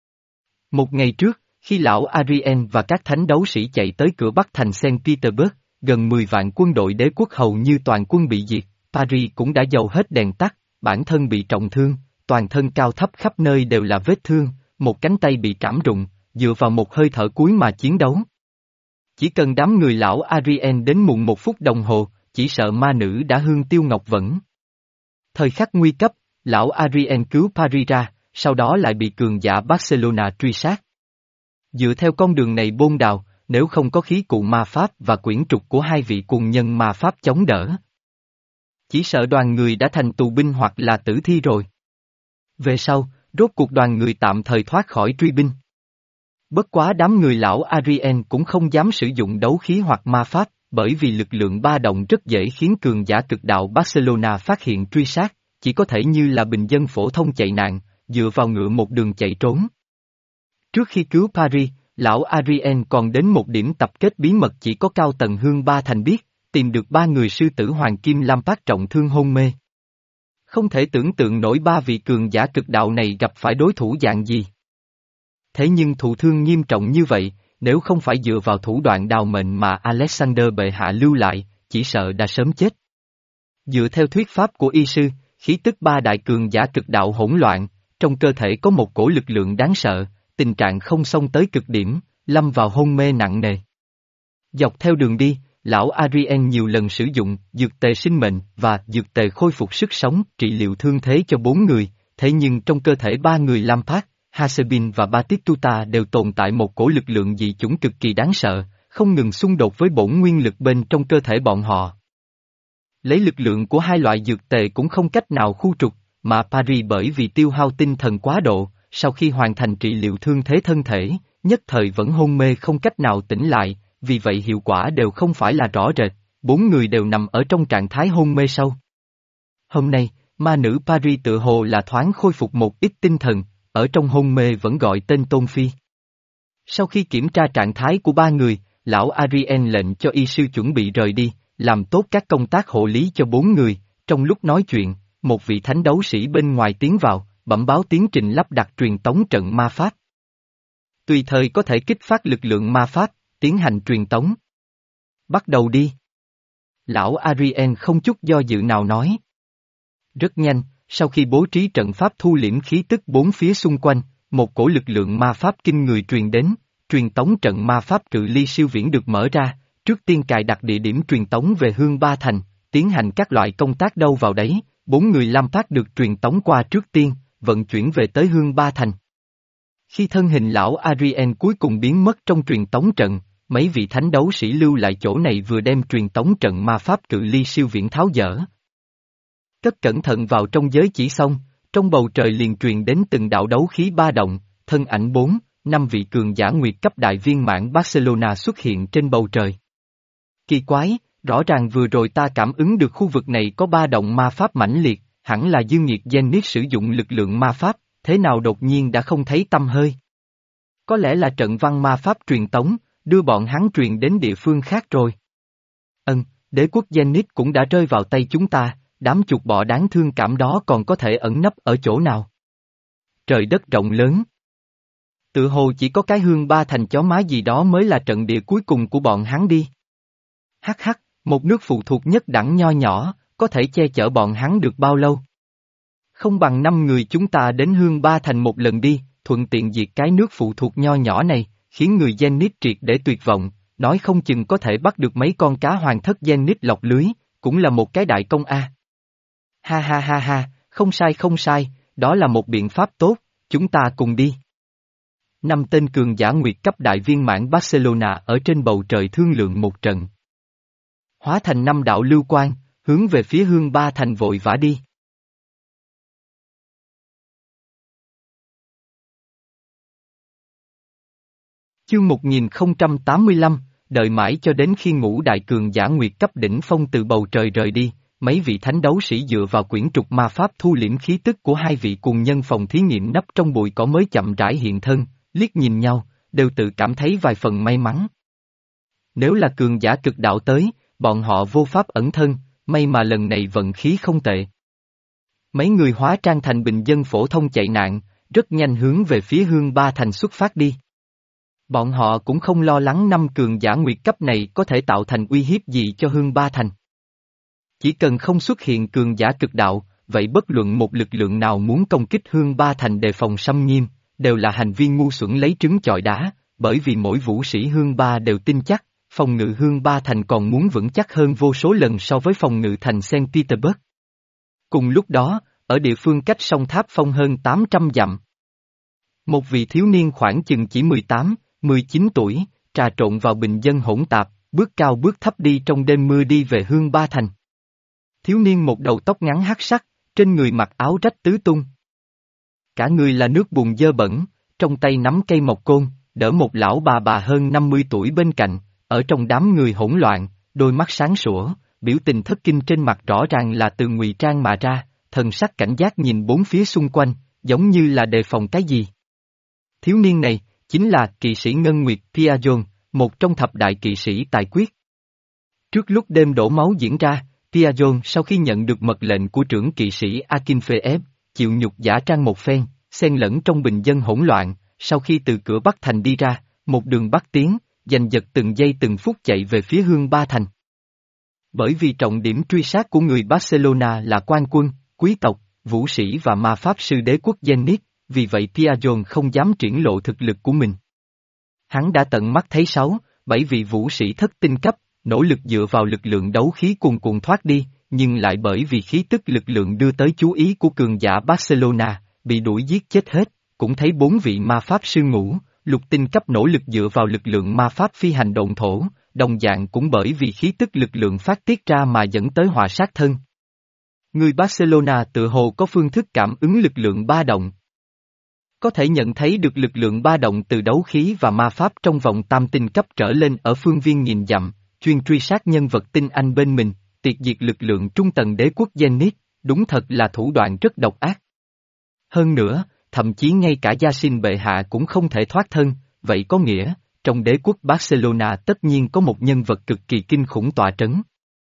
Một ngày trước, khi lão Ariel và các thánh đấu sĩ chạy tới cửa Bắc thành Saint Petersburg, gần mười vạn quân đội đế quốc hầu như toàn quân bị diệt, Paris cũng đã dầu hết đèn tắt, bản thân bị trọng thương, toàn thân cao thấp khắp nơi đều là vết thương, một cánh tay bị trảm rụng, dựa vào một hơi thở cuối mà chiến đấu. Chỉ cần đám người lão Ariel đến muộn một phút đồng hồ, chỉ sợ ma nữ đã hương tiêu ngọc vẫn. Thời khắc nguy cấp, lão Ariel cứu Paris ra, sau đó lại bị cường giả Barcelona truy sát. Dựa theo con đường này bôn đào, nếu không có khí cụ ma pháp và quyển trục của hai vị cuồng nhân ma pháp chống đỡ, chỉ sợ đoàn người đã thành tù binh hoặc là tử thi rồi. Về sau, rốt cuộc đoàn người tạm thời thoát khỏi truy binh. Bất quá đám người lão Ariel cũng không dám sử dụng đấu khí hoặc ma pháp, bởi vì lực lượng ba động rất dễ khiến cường giả cực đạo Barcelona phát hiện truy sát, chỉ có thể như là bình dân phổ thông chạy nạn, dựa vào ngựa một đường chạy trốn. Trước khi cứu Paris, lão Ariel còn đến một điểm tập kết bí mật chỉ có cao tầng hương ba thành biết, tìm được ba người sư tử hoàng kim lam phát trọng thương hôn mê. Không thể tưởng tượng nổi ba vị cường giả cực đạo này gặp phải đối thủ dạng gì. Thế nhưng thụ thương nghiêm trọng như vậy, nếu không phải dựa vào thủ đoạn đào mệnh mà Alexander bệ hạ lưu lại, chỉ sợ đã sớm chết. Dựa theo thuyết pháp của y sư, khí tức ba đại cường giả cực đạo hỗn loạn, trong cơ thể có một cổ lực lượng đáng sợ, tình trạng không xông tới cực điểm, lâm vào hôn mê nặng nề. Dọc theo đường đi, lão Ariel nhiều lần sử dụng dược tề sinh mệnh và dược tề khôi phục sức sống trị liệu thương thế cho bốn người, thế nhưng trong cơ thể ba người Lampard, Hasebin và Batistuta đều tồn tại một cổ lực lượng dị chủng cực kỳ đáng sợ, không ngừng xung đột với bổn nguyên lực bên trong cơ thể bọn họ. Lấy lực lượng của hai loại dược tề cũng không cách nào khu trục, mà Paris bởi vì tiêu hao tinh thần quá độ, sau khi hoàn thành trị liệu thương thế thân thể, nhất thời vẫn hôn mê không cách nào tỉnh lại, vì vậy hiệu quả đều không phải là rõ rệt, bốn người đều nằm ở trong trạng thái hôn mê sâu. Hôm nay, ma nữ Paris tự hồ là thoáng khôi phục một ít tinh thần, ở trong hôn mê vẫn gọi tên Tôn Phi. Sau khi kiểm tra trạng thái của ba người, lão Ariel lệnh cho y sư chuẩn bị rời đi, làm tốt các công tác hộ lý cho bốn người, trong lúc nói chuyện, một vị thánh đấu sĩ bên ngoài tiến vào, bẩm báo tiến trình lắp đặt truyền tống trận ma pháp. Tùy thời có thể kích phát lực lượng ma pháp, tiến hành truyền tống. Bắt đầu đi. Lão Ariel không chút do dự nào nói. Rất nhanh, sau khi bố trí trận pháp thu liễm khí tức bốn phía xung quanh, một cổ lực lượng ma pháp kinh người truyền đến, truyền tống trận ma pháp cự ly siêu viễn được mở ra, trước tiên cài đặt địa điểm truyền tống về hương ba thành, tiến hành các loại công tác đâu vào đấy, bốn người Lampard được truyền tống qua trước tiên, vận chuyển về tới hương ba thành. Khi thân hình lão Ariel cuối cùng biến mất trong truyền tống trận, mấy vị thánh đấu sĩ lưu lại chỗ này vừa đem truyền tống trận ma pháp cự ly siêu viễn tháo dỡ. Cất cẩn thận vào trong giới chỉ xong, trong bầu trời liền truyền đến từng đạo đấu khí ba động, thân ảnh bốn, năm vị cường giả nguyệt cấp đại viên mãn Barcelona xuất hiện trên bầu trời. Kỳ quái, rõ ràng vừa rồi ta cảm ứng được khu vực này có ba động ma pháp mãnh liệt, hẳn là Dương Nhiệt Zenith sử dụng lực lượng ma pháp, thế nào đột nhiên đã không thấy tăm hơi. Có lẽ là trận văn ma pháp truyền tống, đưa bọn hắn truyền đến địa phương khác rồi. Ân, đế quốc Zenith cũng đã rơi vào tay chúng ta, đám chuột bọ đáng thương cảm đó còn có thể ẩn nấp ở chỗ nào. Trời đất rộng lớn. Tự hồ chỉ có cái hương ba thành chó má gì đó mới là trận địa cuối cùng của bọn hắn đi. Hắc hắc, một nước phụ thuộc nhất đẳng nho nhỏ, có thể che chở bọn hắn được bao lâu? Không bằng năm người chúng ta đến hương ba thành một lần đi, thuận tiện diệt cái nước phụ thuộc nho nhỏ này, khiến người Zenith triệt để tuyệt vọng, nói không chừng có thể bắt được mấy con cá hoàng thất Zenith lọc lưới, cũng là một cái đại công a. Ha ha ha ha, không sai không sai, đó là một biện pháp tốt, chúng ta cùng đi. Năm tên cường giả nguyệt cấp đại viên mãn Barcelona ở trên bầu trời thương lượng một trận. Hóa thành năm đạo lưu quang, hướng về phía Hương Ba Thành vội vã đi. Chương một nghìn không trăm tám mươi lăm, đợi mãi cho đến khi ngũ đại cường giả nguyệt cấp đỉnh phong từ bầu trời rời đi, mấy vị thánh đấu sĩ dựa vào quyển trục ma pháp thu liễm khí tức của hai vị cùng nhân phòng thí nghiệm nấp trong bụi cỏ mới chậm rãi hiện thân, liếc nhìn nhau, đều tự cảm thấy vài phần may mắn. Nếu là cường giả cực đạo tới, bọn họ vô pháp ẩn thân, may mà lần này vận khí không tệ. Mấy người hóa trang thành bình dân phổ thông chạy nạn, rất nhanh hướng về phía Hương Ba Thành xuất phát đi. Bọn họ cũng không lo lắng năm cường giả nguyệt cấp này có thể tạo thành uy hiếp gì cho Hương Ba Thành. Chỉ cần không xuất hiện cường giả cực đạo, vậy bất luận một lực lượng nào muốn công kích Hương Ba Thành đề phòng xâm nghiêm, đều là hành vi ngu xuẩn lấy trứng chọi đá, bởi vì mỗi vũ sĩ Hương Ba đều tin chắc, phòng ngự Hương Ba Thành còn muốn vững chắc hơn vô số lần so với phòng ngự thành Saint Petersburg. Cùng lúc đó, ở địa phương cách sông Tháp Phong hơn tám trăm dặm. Một vị thiếu niên khoảng chừng chỉ mười tám, mười chín tuổi, trà trộn vào bình dân hỗn tạp, bước cao bước thấp đi trong đêm mưa đi về Hương Ba Thành. Thiếu niên một đầu tóc ngắn hắc sắc, trên người mặc áo rách tứ tung. Cả người là nước bùn dơ bẩn, trong tay nắm cây mộc côn, đỡ một lão bà bà hơn năm mươi tuổi bên cạnh, ở trong đám người hỗn loạn, đôi mắt sáng sủa, biểu tình thất kinh trên mặt rõ ràng là từ ngụy trang mà ra, thần sắc cảnh giác nhìn bốn phía xung quanh, giống như là đề phòng cái gì. Thiếu niên này, chính là kỵ sĩ Ngân Nguyệt Piajon, một trong thập đại kỵ sĩ tài quyết. Trước lúc đêm đổ máu diễn ra, Piajon sau khi nhận được mật lệnh của trưởng kỵ sĩ Akinfeev, chịu nhục giả trang một phen, xen lẫn trong bình dân hỗn loạn, sau khi từ cửa Bắc Thành đi ra, một đường bắc tiến, giành giật từng giây từng phút chạy về phía Hương Ba Thành. Bởi vì trọng điểm truy sát của người Barcelona là quan quân, quý tộc, vũ sĩ và ma pháp sư đế quốc Zenith, vì vậy Piajon không dám triển lộ thực lực của mình. Hắn đã tận mắt thấy sáu, bảy vị vũ sĩ thất tinh cấp, nỗ lực dựa vào lực lượng đấu khí cuồn cuộn thoát đi, nhưng lại bởi vì khí tức lực lượng đưa tới chú ý của cường giả Barcelona, bị đuổi giết chết hết, cũng thấy bốn vị ma pháp sư ngũ, lục tinh cấp nỗ lực dựa vào lực lượng ma pháp phi hành độn thổ, đồng dạng cũng bởi vì khí tức lực lượng phát tiết ra mà dẫn tới họa sát thân. Người Barcelona tự hồ có phương thức cảm ứng lực lượng ba động. Có thể nhận thấy được lực lượng ba động từ đấu khí và ma pháp trong vòng tam tinh cấp trở lên ở phương viên nghìn dặm, chuyên truy sát nhân vật tinh anh bên mình, tiệt diệt lực lượng trung tầng đế quốc Zenith, đúng thật là thủ đoạn rất độc ác. Hơn nữa, thậm chí ngay cả gia sinh bệ hạ cũng không thể thoát thân, vậy có nghĩa, trong đế quốc Barcelona tất nhiên có một nhân vật cực kỳ kinh khủng tọa trấn.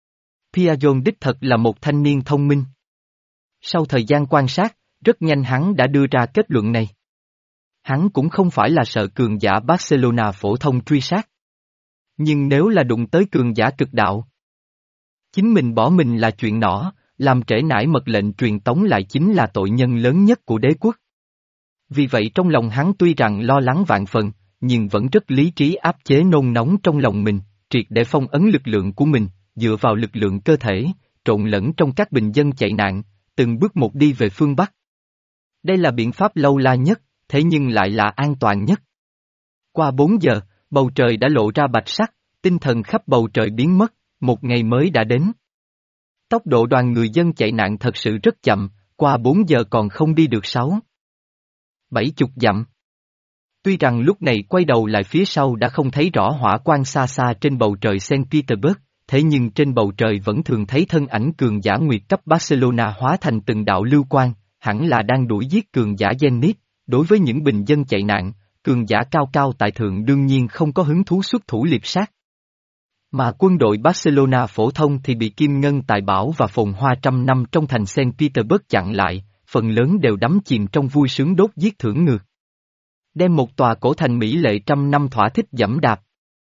Piajon đích thật là một thanh niên thông minh. Sau thời gian quan sát, rất nhanh hắn đã đưa ra kết luận này. Hắn cũng không phải là sợ cường giả Barcelona phổ thông truy sát. Nhưng nếu là đụng tới cường giả cực đạo, chính mình bỏ mình là chuyện nhỏ, làm trễ nải mật lệnh truyền tống lại chính là tội nhân lớn nhất của đế quốc. Vì vậy trong lòng hắn tuy rằng lo lắng vạn phần, nhưng vẫn rất lý trí áp chế nôn nóng trong lòng mình, triệt để phong ấn lực lượng của mình, dựa vào lực lượng cơ thể, trộn lẫn trong các bình dân chạy nạn, từng bước một đi về phương Bắc. Đây là biện pháp lâu la nhất, thế nhưng lại là an toàn nhất. Qua bốn giờ, bầu trời đã lộ ra bạch sắc, tinh thần khắp bầu trời biến mất, một ngày mới đã đến. Tốc độ đoàn người dân chạy nạn thật sự rất chậm, qua bốn giờ còn không đi được sáu. Bảy chục dặm. Tuy rằng lúc này quay đầu lại phía sau đã không thấy rõ hỏa quang xa xa trên bầu trời Saint Petersburg, thế nhưng trên bầu trời vẫn thường thấy thân ảnh cường giả nguyệt cấp Barcelona hóa thành từng đạo lưu quang, hẳn là đang đuổi giết cường giả Zenith. Đối với những bình dân chạy nạn, cường giả cao cao tại thượng đương nhiên không có hứng thú xuất thủ liệp sát. Mà quân đội Barcelona phổ thông thì bị kim ngân tài bảo và phồn hoa trăm năm trong thành Saint Petersburg chặn lại, phần lớn đều đắm chìm trong vui sướng đốt giết thưởng ngược. Đem một tòa cổ thành mỹ lệ trăm năm thỏa thích giẫm đạp.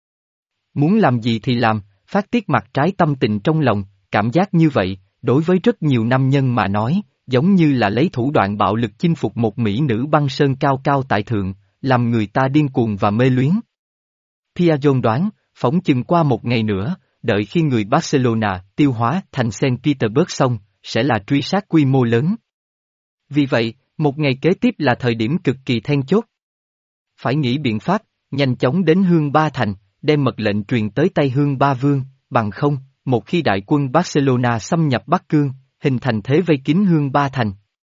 Muốn làm gì thì làm, phát tiết mặt trái tâm tình trong lòng, cảm giác như vậy, đối với rất nhiều nam nhân mà nói, giống như là lấy thủ đoạn bạo lực chinh phục một mỹ nữ băng sơn cao cao tại thượng, làm người ta điên cuồng và mê luyến. Piajon đoán, phỏng chừng qua một ngày nữa, đợi khi người Barcelona tiêu hóa thành Saint Petersburg xong, sẽ là truy sát quy mô lớn. Vì vậy, một ngày kế tiếp là thời điểm cực kỳ then chốt. Phải nghĩ biện pháp, nhanh chóng đến Hương Ba Thành, đem mật lệnh truyền tới tay Hương Ba Vương, bằng không, một khi đại quân Barcelona xâm nhập Bắc Cương, hình thành thế vây kín Hương Ba Thành.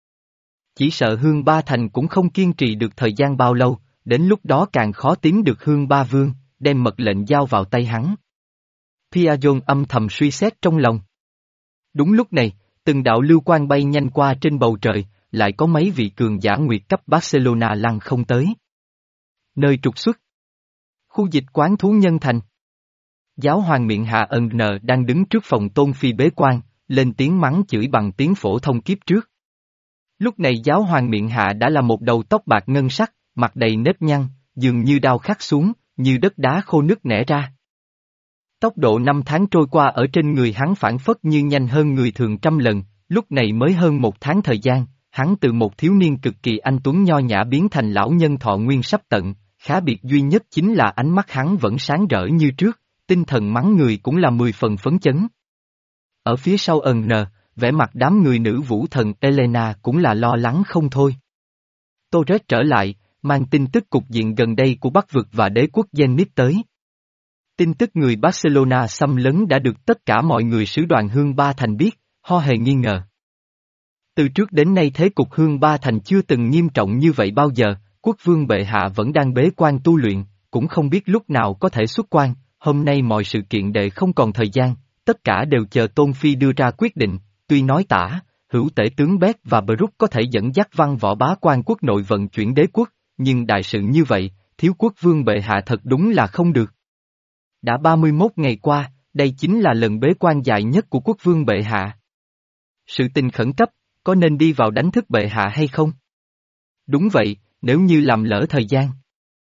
Chỉ sợ Hương Ba Thành cũng không kiên trì được thời gian bao lâu, đến lúc đó càng khó tiến được Hương Ba Vương, đem mật lệnh giao vào tay hắn. Piajon âm thầm suy xét trong lòng. Đúng lúc này, từng đạo lưu quang bay nhanh qua trên bầu trời, lại có mấy vị cường giả nguyệt cấp Barcelona lăng không tới. Nơi trục xuất. Khu dịch quán thú nhân thành. Giáo hoàng miệng hạ ân nờ đang đứng trước phòng tôn phi bế quan, lên tiếng mắng chửi bằng tiếng phổ thông kiếp trước. Lúc này giáo hoàng miệng hạ đã là một đầu tóc bạc ngân sắc, mặt đầy nếp nhăn, dường như đao khắc xuống, như đất đá khô nứt nẻ ra. Tốc độ năm tháng trôi qua ở trên người hắn phản phất như nhanh hơn người thường trăm lần, lúc này mới hơn một tháng thời gian, hắn từ một thiếu niên cực kỳ anh tuấn nho nhã biến thành lão nhân thọ nguyên sắp tận, khá biệt duy nhất chính là ánh mắt hắn vẫn sáng rỡ như trước, tinh thần mắng người cũng là mười phần phấn chấn. Ở phía sau ẩn nờ, vẻ mặt đám người nữ vũ thần Elena cũng là lo lắng không thôi. Torres trở lại, mang tin tức cục diện gần đây của Bắc vực và đế quốc Zenit tới. Tin tức người Barcelona xâm lấn đã được tất cả mọi người sứ đoàn Hương Ba Thành biết, ho hề nghi ngờ. Từ trước đến nay thế cục Hương Ba Thành chưa từng nghiêm trọng như vậy bao giờ, quốc vương bệ hạ vẫn đang bế quan tu luyện, cũng không biết lúc nào có thể xuất quan, hôm nay mọi sự kiện đệ không còn thời gian, tất cả đều chờ Tôn Phi đưa ra quyết định, tuy nói tả, hữu tể tướng Bét và Bruck có thể dẫn dắt văn võ bá quan quốc nội vận chuyển đế quốc, nhưng đại sự như vậy, thiếu quốc vương bệ hạ thật đúng là không được. Đã ba mươi mốt ngày qua, đây chính là lần bế quan dài nhất của quốc vương bệ hạ. Sự tình khẩn cấp, có nên đi vào đánh thức bệ hạ hay không? Đúng vậy, nếu như làm lỡ thời gian.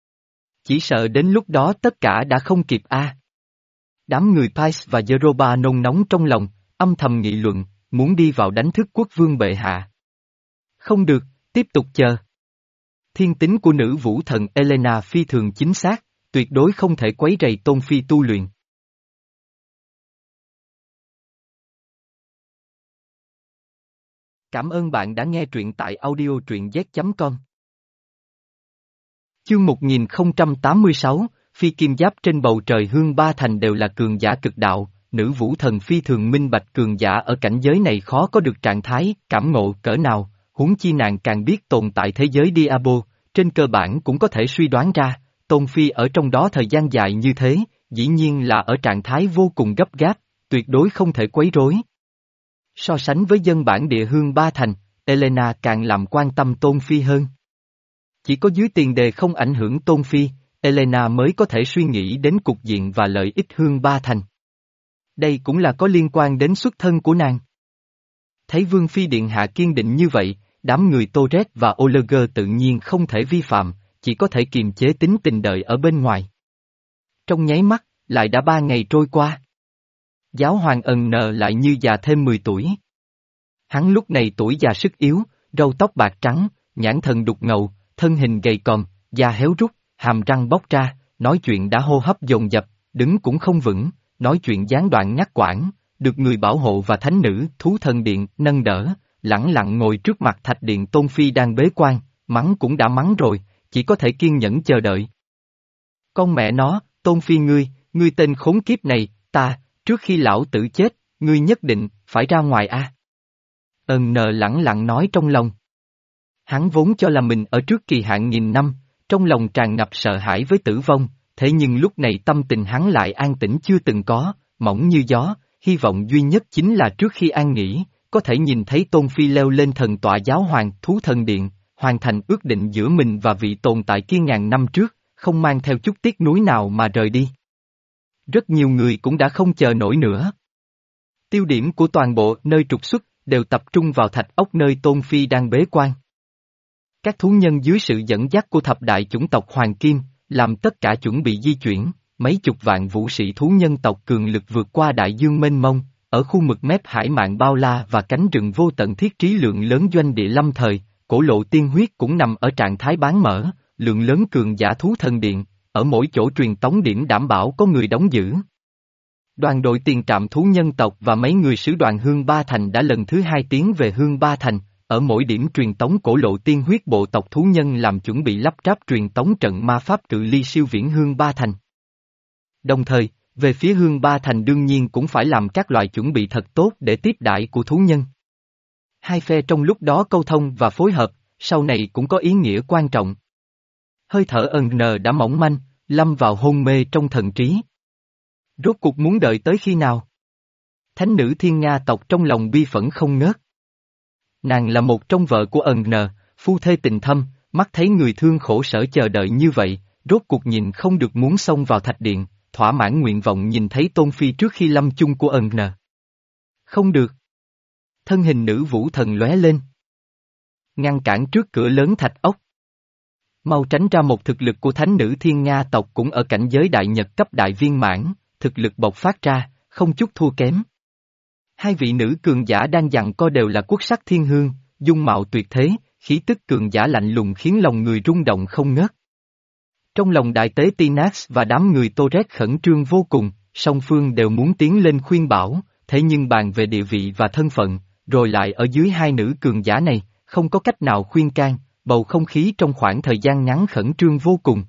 Chỉ sợ đến lúc đó tất cả đã không kịp a. Đám người Pais và Jeroba nôn nóng trong lòng, âm thầm nghị luận, muốn đi vào đánh thức quốc vương bệ hạ. Không được, tiếp tục chờ. Thiên tính của nữ vũ thần Elena phi thường chính xác, tuyệt đối không thể quấy rầy Tôn Phi tu luyện. Cảm ơn bạn đã nghe truyện tại audio truyện z chấm com. Chương một nghìn không trăm tám mươi sáu, phi kim giáp trên bầu trời Hương Ba Thành đều là cường giả cực đạo, nữ vũ thần phi thường minh bạch cường giả ở cảnh giới này khó có được trạng thái, cảm ngộ cỡ nào, huống chi nàng càng biết tồn tại thế giới Diablo, trên cơ bản cũng có thể suy đoán ra, Tôn Phi ở trong đó thời gian dài như thế, dĩ nhiên là ở trạng thái vô cùng gấp gáp, tuyệt đối không thể quấy rối. So sánh với dân bản địa Hương Ba Thành, Elena càng làm quan tâm Tôn Phi hơn. Chỉ có dưới tiền đề không ảnh hưởng Tôn Phi, Elena mới có thể suy nghĩ đến cục diện và lợi ích Hương Ba Thành. Đây cũng là có liên quan đến xuất thân của nàng. Thấy Vương Phi Điện Hạ kiên định như vậy, đám người Torres và Oleger tự nhiên không thể vi phạm, chỉ có thể kiềm chế tính tình đợi ở bên ngoài. Trong nháy mắt, lại đã ba ngày trôi qua. Giáo hoàng ẩn nờ lại như già thêm mười tuổi. Hắn lúc này tuổi già sức yếu, râu tóc bạc trắng, nhãn thần đục ngầu, thân hình gầy còm, da héo rút, hàm răng bóc ra, nói chuyện đã hô hấp dồn dập, đứng cũng không vững, nói chuyện gián đoạn ngắt quãng, được người bảo hộ và thánh nữ thú thần điện nâng đỡ, lẳng lặng ngồi trước mặt thạch điện Tôn Phi đang bế quan, mắng cũng đã mắng rồi, chỉ có thể kiên nhẫn chờ đợi. Con mẹ nó, Tôn Phi ngươi, ngươi tên khốn kiếp này, ta, trước khi lão tử chết, ngươi nhất định, phải ra ngoài a. À? Ân nờ lẳng lặng nói trong lòng. Hắn vốn cho là mình ở trước kỳ hạn nghìn năm, trong lòng tràn ngập sợ hãi với tử vong, thế nhưng lúc này tâm tình hắn lại an tĩnh chưa từng có, mỏng như gió, hy vọng duy nhất chính là trước khi an nghỉ, có thể nhìn thấy Tôn Phi leo lên thần tọa giáo hoàng thú thần điện, hoàn thành ước định giữa mình và vị tồn tại kia ngàn năm trước, không mang theo chút tiếc nuối nào mà rời đi. Rất nhiều người cũng đã không chờ nổi nữa. Tiêu điểm của toàn bộ nơi trục xuất đều tập trung vào thạch ốc nơi Tôn Phi đang bế quan. Các thú nhân dưới sự dẫn dắt của thập đại chủng tộc Hoàng Kim, làm tất cả chuẩn bị di chuyển, mấy chục vạn vũ sĩ thú nhân tộc cường lực vượt qua đại dương mênh mông, ở khu mực mép hải mạn bao la và cánh rừng vô tận thiết trí lượng lớn doanh địa lâm thời, cổ lộ tiên huyết cũng nằm ở trạng thái bán mở, lượng lớn cường giả thú thần điện, ở mỗi chỗ truyền tống điểm đảm bảo có người đóng giữ. Đoàn đội tiền trạm thú nhân tộc và mấy người sứ đoàn Hương Ba Thành đã lần thứ hai tiến về Hương Ba Thành, ở mỗi điểm truyền tống cổ lộ tiên huyết bộ tộc thú nhân làm chuẩn bị lắp ráp truyền tống trận ma pháp cự ly siêu viễn Hương Ba Thành. Đồng thời, về phía Hương Ba Thành đương nhiên cũng phải làm các loại chuẩn bị thật tốt để tiếp đãi của thú nhân. Hai phe trong lúc đó câu thông và phối hợp, sau này cũng có ý nghĩa quan trọng. Hơi thở ẩn nờ đã mỏng manh, lâm vào hôn mê trong thần trí. Rốt cuộc muốn đợi tới khi nào? Thánh nữ thiên nga tộc trong lòng bi phẫn không ngớt. Nàng là một trong vợ của ẩn nờ, phu thê tình thâm, mắt thấy người thương khổ sở chờ đợi như vậy, rốt cuộc nhìn không được muốn xông vào thạch điện, thỏa mãn nguyện vọng nhìn thấy tôn phi trước khi lâm chung của ẩn nờ. Không được. Thân hình nữ vũ thần lóe lên. Ngăn cản trước cửa lớn thạch ốc. Mau tránh ra, một thực lực của thánh nữ thiên nga tộc cũng ở cảnh giới đại nhật cấp đại viên mãn, thực lực bộc phát ra, không chút thua kém. Hai vị nữ cường giả đang giằng co đều là quốc sắc thiên hương, dung mạo tuyệt thế, khí tức cường giả lạnh lùng khiến lòng người rung động không ngớt. Trong lòng đại tế Tinax và đám người Torres khẩn trương vô cùng, song phương đều muốn tiến lên khuyên bảo, thế nhưng bàn về địa vị và thân phận, rồi lại ở dưới hai nữ cường giả này, không có cách nào khuyên can, bầu không khí trong khoảng thời gian ngắn khẩn trương vô cùng.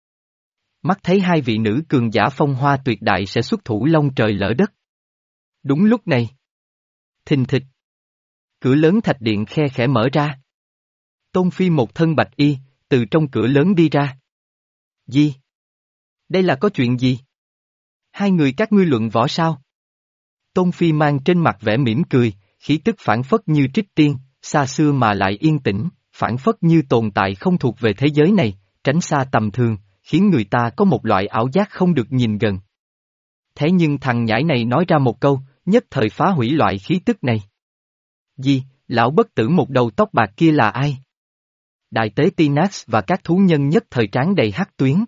Mắt thấy hai vị nữ cường giả phong hoa tuyệt đại sẽ xuất thủ long trời lỡ đất. Đúng lúc này. Thình thịch. Cửa lớn thạch điện khe khẽ mở ra. Tôn Phi một thân bạch y, từ trong cửa lớn đi ra. Gì? Đây là có chuyện gì? Hai người các ngươi luận võ sao? Tôn Phi mang trên mặt vẻ mỉm cười, khí tức phảng phất như trích tiên, xa xưa mà lại yên tĩnh, phảng phất như tồn tại không thuộc về thế giới này, tránh xa tầm thường, khiến người ta có một loại ảo giác không được nhìn gần. Thế nhưng thằng nhãi này nói ra một câu, nhất thời phá hủy loại khí tức này. Gì, lão bất tử một đầu tóc bạc kia là ai? Đại tế Tinax và các thú nhân nhất thời trán đầy hắc tuyến.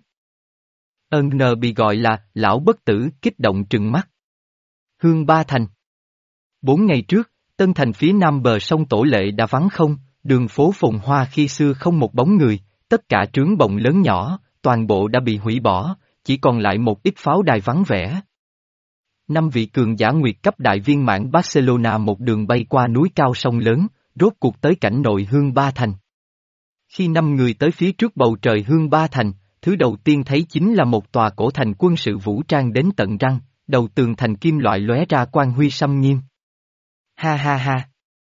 Ân nờ bị gọi là lão bất tử kích động trừng mắt. Hương Ba Thành. Bốn ngày trước, Tân Thành phía nam bờ sông Tổ Lệ đã vắng không, đường phố phồn hoa khi xưa không một bóng người, tất cả trướng bồng lớn nhỏ, toàn bộ đã bị hủy bỏ, chỉ còn lại một ít pháo đài vắng vẻ. Năm vị cường giả nguyệt cấp đại viên mãn Barcelona một đường bay qua núi cao sông lớn, rốt cuộc tới cảnh nội Hương Ba Thành. Khi năm người tới phía trước bầu trời Hương Ba Thành, thứ đầu tiên thấy chính là một tòa cổ thành quân sự vũ trang đến tận răng, đầu tường thành kim loại lóe ra quang huy xăm nghiêm. Ha ha ha.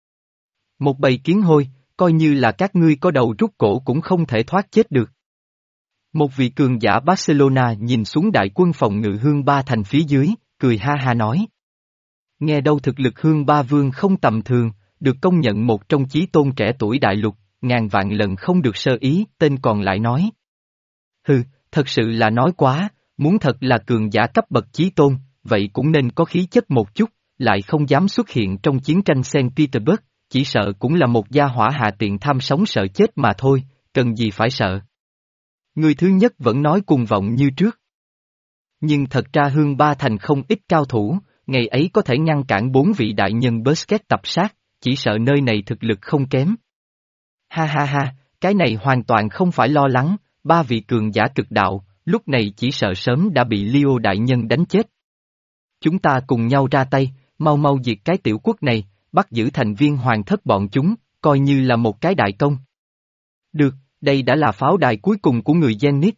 Một bầy kiến hôi, coi như là các ngươi có đầu rút cổ cũng không thể thoát chết được. Một vị cường giả Barcelona nhìn xuống đại quân phòng ngự Hương Ba Thành phía dưới, cười ha ha nói. Nghe đâu thực lực Hương Ba Vương không tầm thường, được công nhận một trong chí tôn trẻ tuổi đại lục, ngàn vạn lần không được sơ ý, tên còn lại nói. Hừ, thật sự là nói quá, muốn thật là cường giả cấp bậc chí tôn, vậy cũng nên có khí chất một chút, lại không dám xuất hiện trong chiến tranh Saint Petersburg, chỉ sợ cũng là một gia hỏa hạ tiện tham sống sợ chết mà thôi, cần gì phải sợ. Người thứ nhất vẫn nói cuồng vọng như trước. Nhưng thật ra Hương Ba Thành không ít cao thủ, ngày ấy có thể ngăn cản bốn vị đại nhân Busquets tập sát, chỉ sợ nơi này thực lực không kém. Ha ha ha, cái này hoàn toàn không phải lo lắng, ba vị cường giả cực đạo, lúc này chỉ sợ sớm đã bị Leo đại nhân đánh chết. Chúng ta cùng nhau ra tay, mau mau diệt cái tiểu quốc này, bắt giữ thành viên hoàng thất bọn chúng, coi như là một cái đại công. Được, đây đã là pháo đài cuối cùng của người Zenith.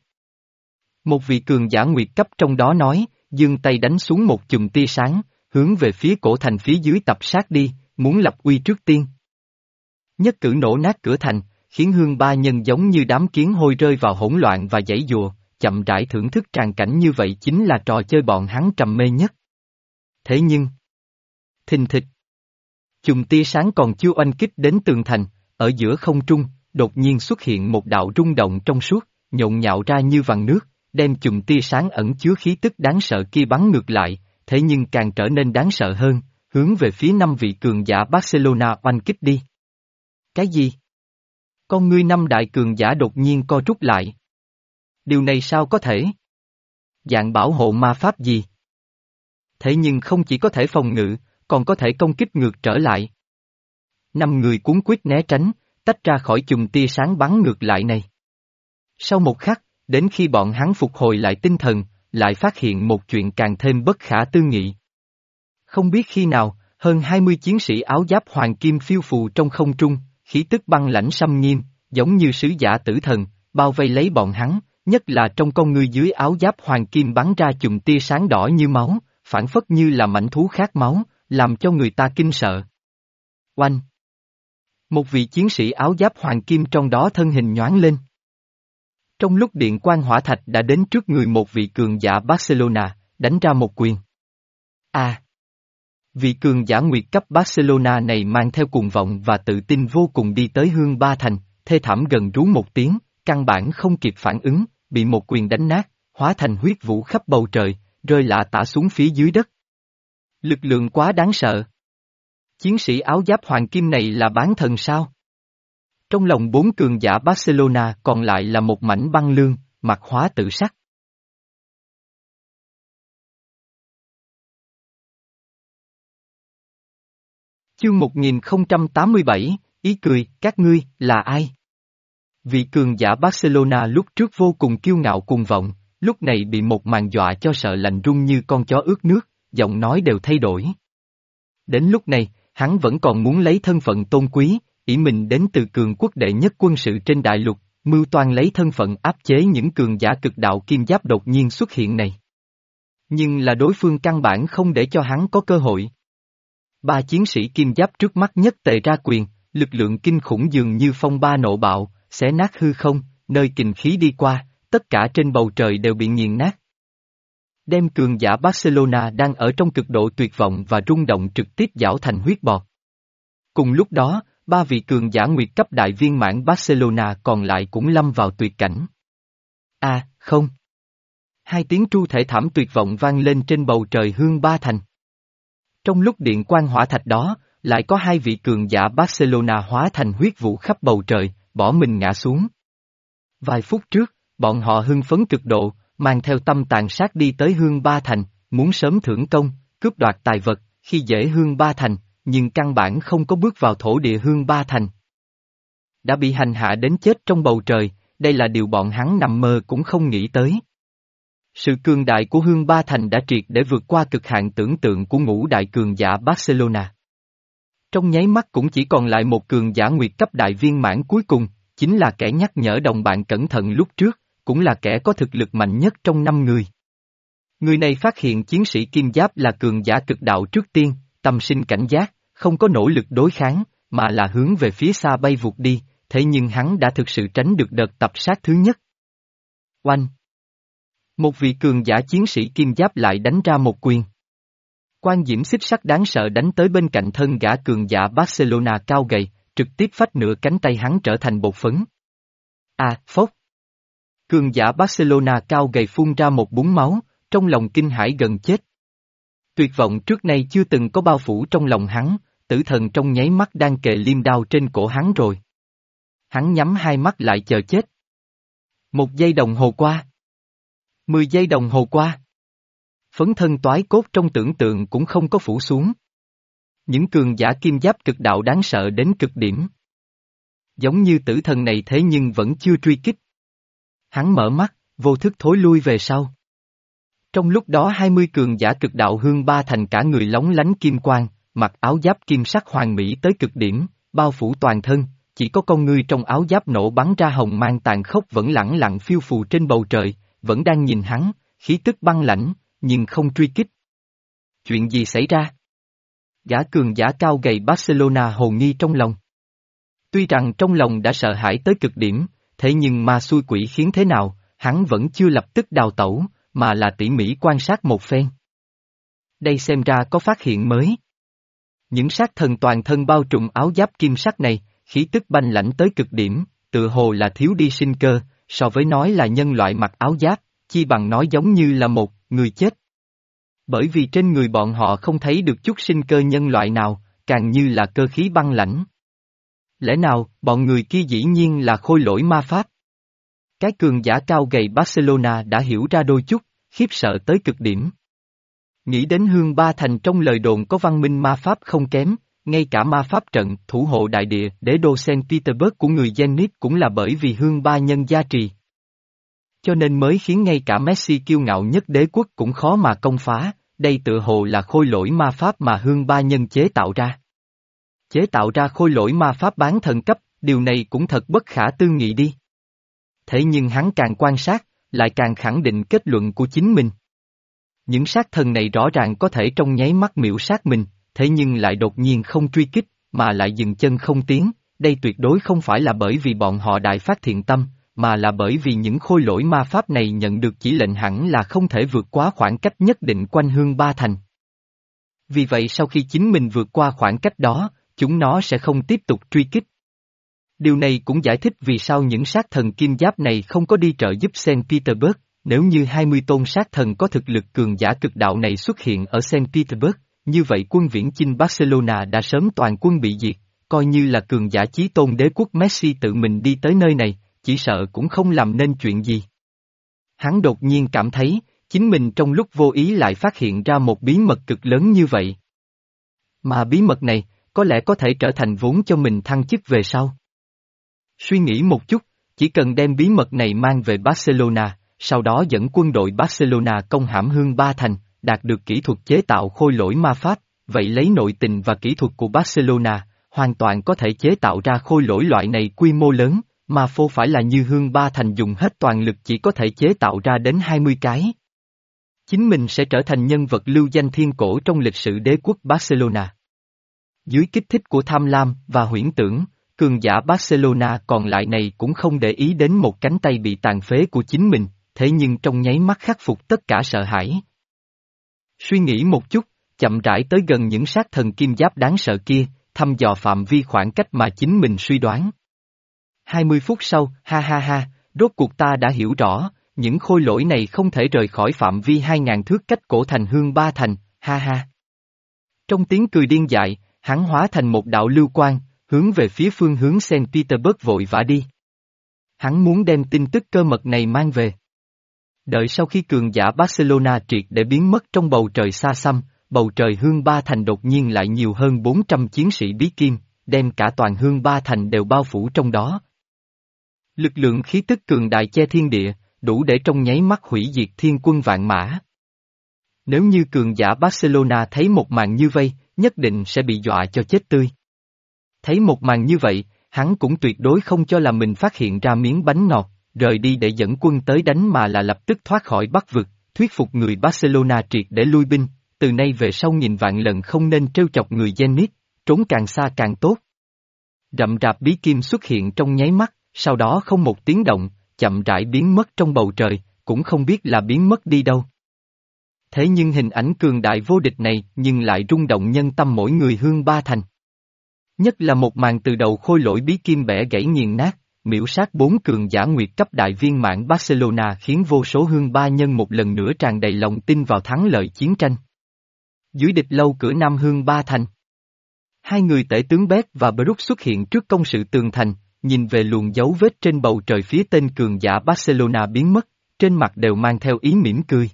Một vị cường giả nguyệt cấp trong đó nói, giương tay đánh xuống một chùm tia sáng, hướng về phía cổ thành phía dưới tập sát đi, muốn lập uy trước tiên. Nhất cử nổ nát cửa thành, khiến Hương Ba nhân giống như đám kiến hôi rơi vào hỗn loạn và giãy giụa, chậm rãi thưởng thức tràng cảnh như vậy chính là trò chơi bọn hắn trầm mê nhất. Thế nhưng, thình thịch, chùm tia sáng còn chưa oanh kích đến tường thành, ở giữa không trung, đột nhiên xuất hiện một đạo rung động trong suốt, nhộn nhạo ra như vằn nước, đem chùm tia sáng ẩn chứa khí tức đáng sợ kia bắn ngược lại, thế nhưng càng trở nên đáng sợ hơn, hướng về phía năm vị cường giả Barcelona oanh kích đi. Cái gì? Con ngươi năm đại cường giả đột nhiên co rút lại. Điều này sao có thể? Dạng bảo hộ ma pháp gì? Thế nhưng không chỉ có thể phòng ngự, còn có thể công kích ngược trở lại. Năm người cuốn quýt né tránh, tách ra khỏi chùm tia sáng bắn ngược lại này. Sau một khắc, đến khi bọn hắn phục hồi lại tinh thần, lại phát hiện một chuyện càng thêm bất khả tư nghị. Không biết khi nào, hơn hai mươi chiến sĩ áo giáp hoàng kim phiêu phù trong không trung, khí tức băng lãnh xâm nghiêm, giống như sứ giả tử thần, bao vây lấy bọn hắn, nhất là trong con ngươi dưới áo giáp hoàng kim bắn ra chùm tia sáng đỏ như máu, phản phất như là mãnh thú khát máu, làm cho người ta kinh sợ. Oanh! Một vị chiến sĩ áo giáp hoàng kim trong đó thân hình nhoáng lên. Trong lúc điện quang hỏa thạch đã đến trước người một vị cường giả Barcelona, đánh ra một quyền. À! Vị cường giả nguyệt cấp Barcelona này mang theo cuồng vọng và tự tin vô cùng đi tới Hương Ba Thành, thê thảm gần rú một tiếng, căn bản không kịp phản ứng, bị một quyền đánh nát, hóa thành huyết vũ khắp bầu trời, rơi lả tả xuống phía dưới đất. Lực lượng quá đáng sợ. Chiến sĩ áo giáp hoàng kim này là bán thần sao? Trong lòng bốn cường giả Barcelona còn lại là một mảnh băng lương, mặt hóa tự sắc. Chương một nghìn không trăm tám mươi bảy, ý cười, các ngươi, là ai? Vị cường giả Barcelona lúc trước vô cùng kiêu ngạo cuồng vọng, lúc này bị một màn dọa cho sợ lạnh run như con chó ướt nước, giọng nói đều thay đổi. Đến lúc này, hắn vẫn còn muốn lấy thân phận tôn quý, ỷ mình đến từ cường quốc đệ nhất quân sự trên đại lục, mưu toan lấy thân phận áp chế những cường giả cực đạo kim giáp đột nhiên xuất hiện này. Nhưng là đối phương căn bản không để cho hắn có cơ hội. Ba chiến sĩ kim giáp trước mắt nhất tề ra quyền, lực lượng kinh khủng dường như phong ba nộ bạo, xé nát hư không, nơi kình khí đi qua, tất cả trên bầu trời đều bị nghiền nát. Đem cường giả Barcelona đang ở trong cực độ tuyệt vọng và rung động trực tiếp giảo thành huyết bọt. Cùng lúc đó, ba vị cường giả nguyệt cấp đại viên mãn Barcelona còn lại cũng lâm vào tuyệt cảnh. À, không. Hai tiếng tru thể thảm tuyệt vọng vang lên trên bầu trời Hương Ba Thành. Trong lúc điện quang hỏa thạch đó, lại có hai vị cường giả Barcelona hóa thành huyết vụ khắp bầu trời, bỏ mình ngã xuống. Vài phút trước, bọn họ hưng phấn cực độ, mang theo tâm tàn sát đi tới Hương Ba Thành, muốn sớm thưởng công, cướp đoạt tài vật, khi dễ Hương Ba Thành, nhưng căn bản không có bước vào thổ địa Hương Ba Thành. Đã bị hành hạ đến chết trong bầu trời, đây là điều bọn hắn nằm mơ cũng không nghĩ tới. Sự cường đại của Hương Ba Thành đã triệt để vượt qua cực hạn tưởng tượng của ngũ đại cường giả Barcelona. Trong nháy mắt cũng chỉ còn lại một cường giả nguyệt cấp đại viên mãn cuối cùng, chính là kẻ nhắc nhở đồng bạn cẩn thận lúc trước, cũng là kẻ có thực lực mạnh nhất trong năm người. Người này phát hiện chiến sĩ kim giáp là cường giả cực đạo trước tiên, tâm sinh cảnh giác, không có nỗ lực đối kháng, mà là hướng về phía xa bay vụt đi, thế nhưng hắn đã thực sự tránh được đợt tập sát thứ nhất. Oanh! Một vị cường giả chiến sĩ kim giáp lại đánh ra một quyền. Quan diễm xích sắc đáng sợ đánh tới bên cạnh thân gã cường giả Barcelona cao gầy, trực tiếp phách nửa cánh tay hắn trở thành bột phấn. À, phốc! Cường giả Barcelona cao gầy phun ra một búng máu, trong lòng kinh hãi gần chết. Tuyệt vọng trước nay chưa từng có bao phủ trong lòng hắn, tử thần trong nháy mắt đang kề liêm đao trên cổ hắn rồi. Hắn nhắm hai mắt lại chờ chết. Một giây đồng hồ qua. Mười giây đồng hồ qua. Phấn thân toái cốt trong tưởng tượng cũng không có phủ xuống. Những cường giả kim giáp cực đạo đáng sợ đến cực điểm. Giống như tử thần này thế nhưng vẫn chưa truy kích. Hắn mở mắt, vô thức thối lui về sau. Trong lúc đó hai mươi cường giả cực đạo Hương Ba Thành cả người lóng lánh kim quang, mặc áo giáp kim sắc hoàn mỹ tới cực điểm, bao phủ toàn thân, chỉ có con ngươi trong áo giáp nổ bắn ra hồng mang tàn khốc vẫn lẳng lặng phiêu phù trên bầu trời, vẫn đang nhìn hắn, khí tức băng lãnh, nhưng không truy kích. Chuyện gì xảy ra? Gã cường giả cao gầy Barcelona hồ nghi trong lòng. Tuy rằng trong lòng đã sợ hãi tới cực điểm, thế nhưng ma xui quỷ khiến thế nào, hắn vẫn chưa lập tức đào tẩu, mà là tỉ mỉ quan sát một phen. Đây xem ra có phát hiện mới. Những sát thần toàn thân bao trùm áo giáp kim sắc này, khí tức banh lãnh tới cực điểm, tựa hồ là thiếu đi sinh cơ, so với nói là nhân loại mặc áo giáp, chi bằng nói giống như là một người chết. Bởi vì trên người bọn họ không thấy được chút sinh cơ nhân loại nào, càng như là cơ khí băng lãnh. Lẽ nào, bọn người kia dĩ nhiên là khôi lỗi ma pháp? Cái cường giả cao gầy Barcelona đã hiểu ra đôi chút, khiếp sợ tới cực điểm. Nghĩ đến Hương Ba Thành trong lời đồn có văn minh ma pháp không kém, ngay cả ma pháp trận thủ hộ đại địa đế đô Saint Petersburg của người Zenit cũng là bởi vì Hương Ba nhân gia trì. Cho nên mới khiến ngay cả Messi kiêu ngạo nhất đế quốc cũng khó mà công phá, đây tựa hồ là khôi lỗi ma pháp mà Hương Ba Nhân chế tạo ra. Chế tạo ra khôi lỗi ma pháp bán thần cấp, điều này cũng thật bất khả tư nghị đi. Thế nhưng hắn càng quan sát, lại càng khẳng định kết luận của chính mình. Những sát thần này rõ ràng có thể trong nháy mắt miễu sát mình, thế nhưng lại đột nhiên không truy kích, mà lại dừng chân không tiến, đây tuyệt đối không phải là bởi vì bọn họ đại phát thiện tâm, mà là bởi vì những khôi lỗi ma pháp này nhận được chỉ lệnh hẳn là không thể vượt quá khoảng cách nhất định quanh Hương Ba Thành. Vì vậy sau khi chính mình vượt qua khoảng cách đó, chúng nó sẽ không tiếp tục truy kích. Điều này cũng giải thích vì sao những sát thần kim giáp này không có đi trợ giúp Saint Petersburg, nếu như hai mươi tôn sát thần có thực lực cường giả cực đạo này xuất hiện ở Saint Petersburg, như vậy quân viễn chinh Barcelona đã sớm toàn quân bị diệt, coi như là cường giả chí tôn đế quốc Messi tự mình đi tới nơi này, chỉ sợ cũng không làm nên chuyện gì. Hắn đột nhiên cảm thấy, chính mình trong lúc vô ý lại phát hiện ra một bí mật cực lớn như vậy. Mà bí mật này, có lẽ có thể trở thành vốn cho mình thăng chức về sau. Suy nghĩ một chút, chỉ cần đem bí mật này mang về Barcelona, sau đó dẫn quân đội Barcelona công hãm Hương Ba Thành, đạt được kỹ thuật chế tạo khôi lỗi ma pháp, vậy lấy nội tình và kỹ thuật của Barcelona, hoàn toàn có thể chế tạo ra khôi lỗi loại này quy mô lớn, mà phô phải là như Hương Ba Thành dùng hết toàn lực chỉ có thể chế tạo ra đến hai mươi cái. Chính mình sẽ trở thành nhân vật lưu danh thiên cổ trong lịch sử đế quốc Barcelona. Dưới kích thích của tham lam và huyễn tưởng, cường giả Barcelona còn lại này cũng không để ý đến một cánh tay bị tàn phế của chính mình, thế nhưng trong nháy mắt khắc phục tất cả sợ hãi. Suy nghĩ một chút, chậm rãi tới gần những sát thần kim giáp đáng sợ kia, thăm dò phạm vi khoảng cách mà chính mình suy đoán. hai mươi phút sau, ha ha ha, rốt cuộc ta đã hiểu rõ, những khôi lỗi này không thể rời khỏi phạm vi hai ngàn thước cách cổ thành Hương Ba Thành, ha ha. Trong tiếng cười điên dại, hắn hóa thành một đạo lưu quang, hướng về phía phương hướng Saint Petersburg vội vã đi. Hắn muốn đem tin tức cơ mật này mang về. Đợi sau khi cường giả Barcelona triệt để biến mất trong bầu trời xa xăm, bầu trời Hương Ba Thành đột nhiên lại nhiều hơn bốn trăm chiến sĩ bí kim, đem cả toàn Hương Ba Thành đều bao phủ trong đó. Lực lượng khí tức cường đại che thiên địa, đủ để trong nháy mắt hủy diệt thiên quân vạn mã. Nếu như cường giả Barcelona thấy một màn như vây, nhất định sẽ bị dọa cho chết tươi. Thấy một màn như vậy, hắn cũng tuyệt đối không cho là mình phát hiện ra miếng bánh ngọt, rời đi để dẫn quân tới đánh mà là lập tức thoát khỏi Bắc vực, thuyết phục người Barcelona triệt để lui binh, từ nay về sau nghìn vạn lần không nên trêu chọc người Zenit, trốn càng xa càng tốt. Rậm rạp bí kim xuất hiện trong nháy mắt, sau đó không một tiếng động, chậm rãi biến mất trong bầu trời, cũng không biết là biến mất đi đâu. Thế nhưng hình ảnh cường đại vô địch này nhưng lại rung động nhân tâm mỗi người Hương Ba Thành. Nhất là một màn từ đầu khôi lỗi bí kim bẻ gãy nghiền nát, miễu sát bốn cường giả nguyệt cấp đại viên mãn Barcelona khiến vô số Hương Ba Nhân một lần nữa tràn đầy lòng tin vào thắng lợi chiến tranh. Dưới địch lâu cửa Nam Hương Ba Thành. Hai người tể tướng Bét và Brook xuất hiện trước công sự tường thành, nhìn về luồng dấu vết trên bầu trời phía tên cường giả Barcelona biến mất, trên mặt đều mang theo ý mỉm cười.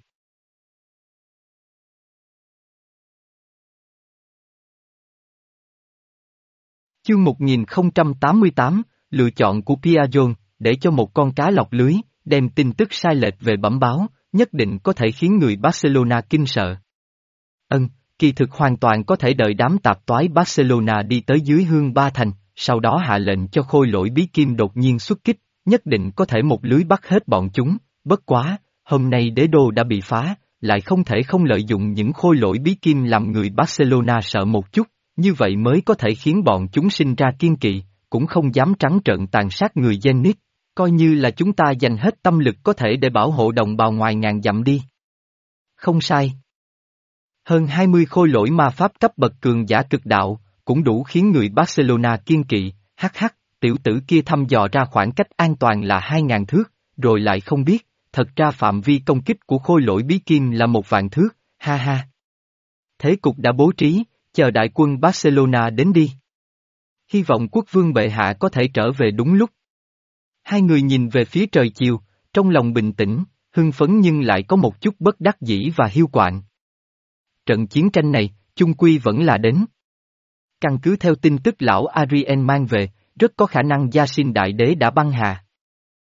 Chương một nghìn không trăm tám mươi tám, lựa chọn của Piajon, để cho một con cá lọc lưới, đem tin tức sai lệch về bẩm báo, nhất định có thể khiến người Barcelona kinh sợ. Ân, kỳ thực hoàn toàn có thể đợi đám tạp toái Barcelona đi tới dưới Hương Ba Thành, sau đó hạ lệnh cho khôi lỗi bí kim đột nhiên xuất kích, nhất định có thể một lưới bắt hết bọn chúng, bất quá, hôm nay đế đô đã bị phá, lại không thể không lợi dụng những khôi lỗi bí kim làm người Barcelona sợ một chút, như vậy mới có thể khiến bọn chúng sinh ra kiên kỵ, cũng không dám trắng trợn tàn sát người Zenit, coi như là chúng ta dành hết tâm lực có thể để bảo hộ đồng bào ngoài ngàn dặm đi. Không sai. Hơn hai mươi khôi lỗi ma pháp cấp bậc cường giả cực đạo, cũng đủ khiến người Barcelona kiên kỵ, hắc hắc, tiểu tử kia thăm dò ra khoảng cách an toàn là hai ngàn thước, rồi lại không biết, thật ra phạm vi công kích của khôi lỗi bí kim là một vạn thước, ha ha. Thế cục đã bố trí, chờ đại quân Barcelona đến đi. Hy vọng quốc vương bệ hạ có thể trở về đúng lúc. Hai người nhìn về phía trời chiều, trong lòng bình tĩnh, hưng phấn nhưng lại có một chút bất đắc dĩ và hiu quạnh. Trận chiến tranh này, chung quy vẫn là đến. Căn cứ theo tin tức lão Ariel mang về, rất có khả năng Gia Sinh Đại Đế đã băng hà.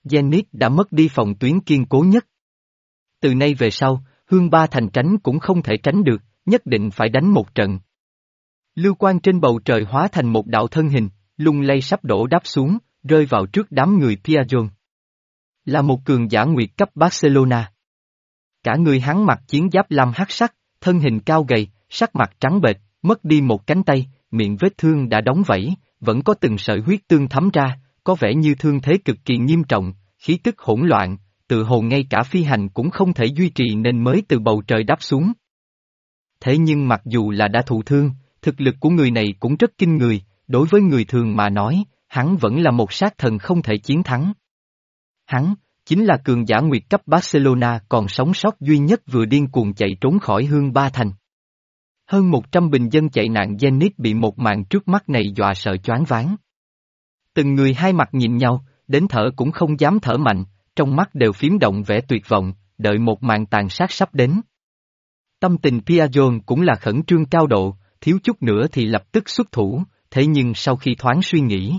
Zenit đã mất đi phòng tuyến kiên cố nhất. Từ nay về sau, Hương Ba Thành tránh cũng không thể tránh được, nhất định phải đánh một trận. Lưu quang trên bầu trời hóa thành một đạo thân hình, lung lay sắp đổ đáp xuống, rơi vào trước đám người Piajon. Là một cường giả nguyệt cấp Barcelona. Cả người hắn mặc chiến giáp lam hắc sắc, thân hình cao gầy, sắc mặt trắng bệch, mất đi một cánh tay, miệng vết thương đã đóng vảy, vẫn có từng sợi huyết tương thấm ra, có vẻ như thương thế cực kỳ nghiêm trọng, khí tức hỗn loạn, tự hồ ngay cả phi hành cũng không thể duy trì nên mới từ bầu trời đáp xuống. Thế nhưng mặc dù là đã thụ thương, thực lực của người này cũng rất kinh người, đối với người thường mà nói, hắn vẫn là một sát thần không thể chiến thắng. Hắn, chính là cường giả nguyệt cấp Barcelona còn sống sót duy nhất vừa điên cuồng chạy trốn khỏi Hương Ba Thành. Hơn một trăm bình dân chạy nạn Zenit bị một màn trước mắt này dọa sợ choáng váng. Từng người hai mặt nhìn nhau, đến thở cũng không dám thở mạnh, trong mắt đều phím động vẻ tuyệt vọng, đợi một màn tàn sát sắp đến. Tâm tình Piajon cũng là khẩn trương cao độ, thiếu chút nữa thì lập tức xuất thủ, thế nhưng sau khi thoáng suy nghĩ,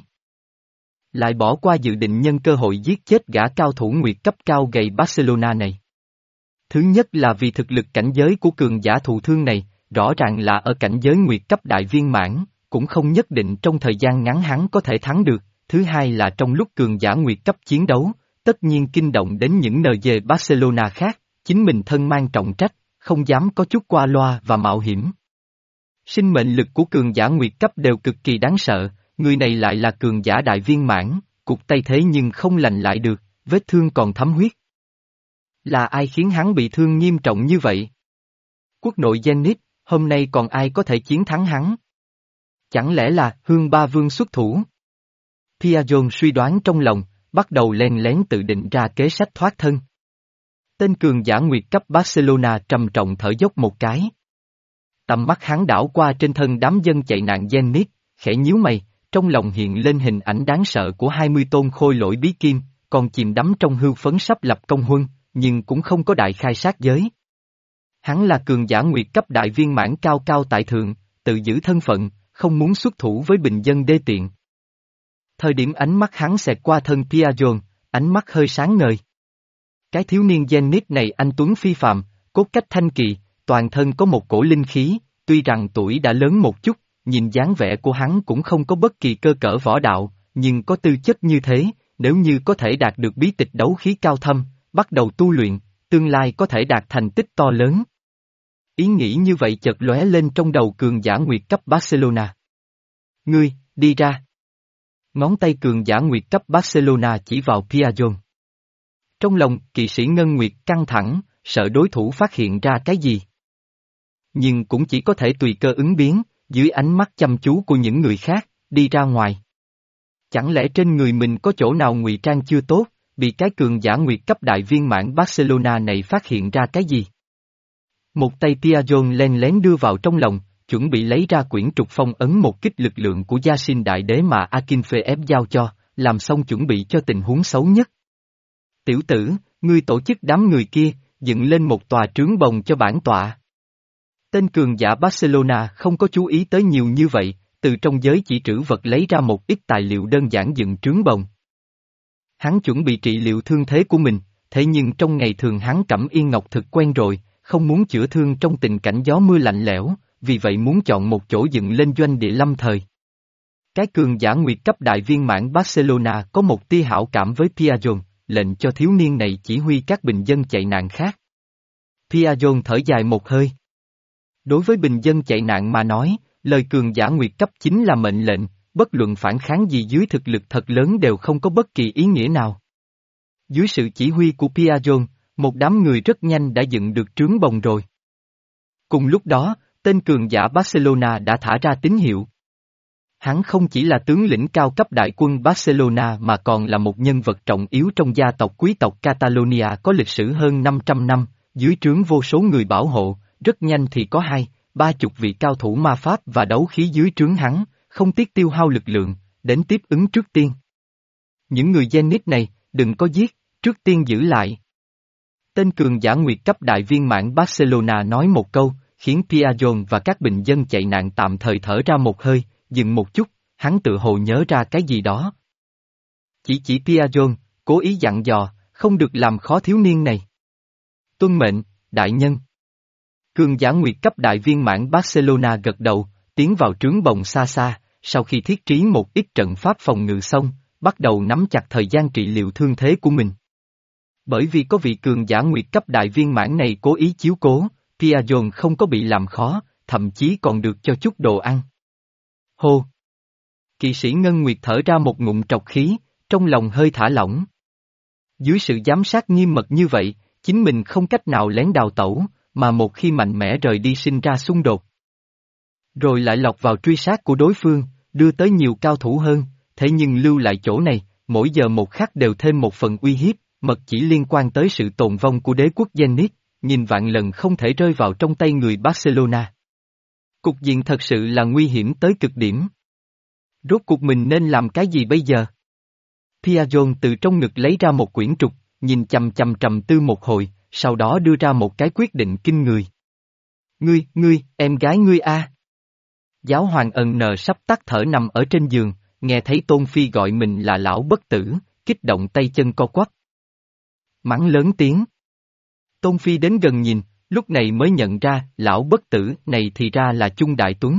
lại bỏ qua dự định nhân cơ hội giết chết gã cao thủ nguyệt cấp cao gầy Barcelona này. Thứ nhất là vì thực lực cảnh giới của cường giả thụ thương này, rõ ràng là ở cảnh giới nguyệt cấp đại viên mãn, cũng không nhất định trong thời gian ngắn hắn có thể thắng được. Thứ hai là trong lúc cường giả nguyệt cấp chiến đấu, tất nhiên kinh động đến những en giê Barcelona khác, chính mình thân mang trọng trách, không dám có chút qua loa và mạo hiểm. Sinh mệnh lực của cường giả nguyệt cấp đều cực kỳ đáng sợ, người này lại là cường giả đại viên mãn, cụt tay thế nhưng không lành lại được, vết thương còn thấm huyết. Là ai khiến hắn bị thương nghiêm trọng như vậy? Quốc nội Zenit, hôm nay còn ai có thể chiến thắng hắn? Chẳng lẽ là Hương Ba Vương xuất thủ? Piajon suy đoán trong lòng, bắt đầu len lén tự định ra kế sách thoát thân. Tên cường giả nguyệt cấp Barcelona trầm trọng thở dốc một cái. Tầm mắt hắn đảo qua trên thân đám dân chạy nạn Zenit, khẽ nhíu mày, trong lòng hiện lên hình ảnh đáng sợ của hai mươi tôn khôi lỗi bí kim, còn chìm đắm trong hưu phấn sắp lập công huân, nhưng cũng không có đại khai sát giới. Hắn là cường giả nguyệt cấp đại viên mãn cao cao tại thượng, tự giữ thân phận, không muốn xuất thủ với bình dân đê tiện. Thời điểm ánh mắt hắn xẹt qua thân Piajon, ánh mắt hơi sáng ngời. Cái thiếu niên Zenit này anh tuấn phi phàm, cốt cách thanh kỳ, toàn thân có một cổ linh khí, tuy rằng tuổi đã lớn một chút, nhìn dáng vẻ của hắn cũng không có bất kỳ cơ cỡ võ đạo, nhưng có tư chất như thế, nếu như có thể đạt được bí tịch đấu khí cao thâm, bắt đầu tu luyện, tương lai có thể đạt thành tích to lớn. Ý nghĩ như vậy chợt lóe lên trong đầu cường giả nguyệt cấp Barcelona. Ngươi, đi ra. Ngón tay cường giả nguyệt cấp Barcelona chỉ vào Piajon. Trong lòng, kỵ sĩ Ngân Nguyệt căng thẳng, sợ đối thủ phát hiện ra cái gì. Nhưng cũng chỉ có thể tùy cơ ứng biến, dưới ánh mắt chăm chú của những người khác, đi ra ngoài. Chẳng lẽ trên người mình có chỗ nào ngụy trang chưa tốt, bị cái cường giả nguyệt cấp đại viên mãn Barcelona này phát hiện ra cái gì? Một tay Piajon len lén đưa vào trong lòng, chuẩn bị lấy ra quyển trục phong ấn một kích lực lượng của Gia Sinh Đại Đế mà Akinfeev giao cho, làm xong chuẩn bị cho tình huống xấu nhất. Tiểu tử, ngươi tổ chức đám người kia, dựng lên một tòa trướng bồng cho bản tọa. Tên cường giả Barcelona không có chú ý tới nhiều như vậy, từ trong giới chỉ trữ vật lấy ra một ít tài liệu đơn giản dựng trướng bồng. Hắn chuẩn bị trị liệu thương thế của mình, thế nhưng trong ngày thường hắn cẩm yên ngọc thực quen rồi, không muốn chữa thương trong tình cảnh gió mưa lạnh lẽo, vì vậy muốn chọn một chỗ dựng lên doanh địa lâm thời. Cái cường giả nguyệt cấp đại viên mãn Barcelona có một tia hảo cảm với Piajon, lệnh cho thiếu niên này chỉ huy các bình dân chạy nạn khác. Piajon thở dài một hơi. Đối với bình dân chạy nạn mà nói, lời cường giả nguyệt cấp chính là mệnh lệnh, bất luận phản kháng gì dưới thực lực thật lớn đều không có bất kỳ ý nghĩa nào. Dưới sự chỉ huy của Piajon, một đám người rất nhanh đã dựng được trướng bồng rồi. Cùng lúc đó, tên cường giả Barcelona đã thả ra tín hiệu. Hắn không chỉ là tướng lĩnh cao cấp đại quân Barcelona mà còn là một nhân vật trọng yếu trong gia tộc quý tộc Catalonia có lịch sử hơn năm trăm năm, dưới trướng vô số người bảo hộ, rất nhanh thì có hai, ba chục vị cao thủ ma pháp và đấu khí dưới trướng hắn, không tiếc tiêu hao lực lượng, đến tiếp ứng trước tiên. Những người Zenit này, đừng có giết, trước tiên giữ lại. Tên cường giả nguyệt cấp đại viên mãn Barcelona nói một câu, khiến Piajon và các bình dân chạy nạn tạm thời thở ra một hơi, dừng một chút, hắn tự hồ nhớ ra cái gì đó. Chỉ chỉ Piajon, cố ý dặn dò, không được làm khó thiếu niên này. Tuân mệnh, đại nhân. Cường giả nguyệt cấp đại viên mãn Barcelona gật đầu, tiến vào trướng bồng xa xa, sau khi thiết trí một ít trận pháp phòng ngự xong, bắt đầu nắm chặt thời gian trị liệu thương thế của mình. Bởi vì có vị cường giả nguyệt cấp đại viên mãn này cố ý chiếu cố, Piajon không có bị làm khó, thậm chí còn được cho chút đồ ăn. Hô! Kỵ sĩ Ngân Nguyệt thở ra một ngụm trọc khí, trong lòng hơi thả lỏng. Dưới sự giám sát nghiêm mật như vậy, chính mình không cách nào lén đào tẩu, mà một khi mạnh mẽ rời đi sinh ra xung đột. Rồi lại lọt vào truy sát của đối phương, đưa tới nhiều cao thủ hơn, thế nhưng lưu lại chỗ này, mỗi giờ một khắc đều thêm một phần uy hiếp, mật chỉ liên quan tới sự tồn vong của đế quốc Zenit, nhìn vạn lần không thể rơi vào trong tay người Barcelona. Cục diện thật sự là nguy hiểm tới cực điểm. Rốt cuộc mình nên làm cái gì bây giờ? Piajon từ trong ngực lấy ra một quyển trục, nhìn chằm chằm trầm tư một hồi, sau đó đưa ra một cái quyết định kinh người. Ngươi, ngươi, em gái ngươi a. Giáo hoàng ẩn nờ sắp tắt thở nằm ở trên giường, nghe thấy Tôn Phi gọi mình là lão bất tử, kích động tay chân co quắp. Mắng lớn tiếng. Tôn Phi đến gần nhìn, lúc này mới nhận ra lão bất tử này thì ra là Chung Đại Tuấn.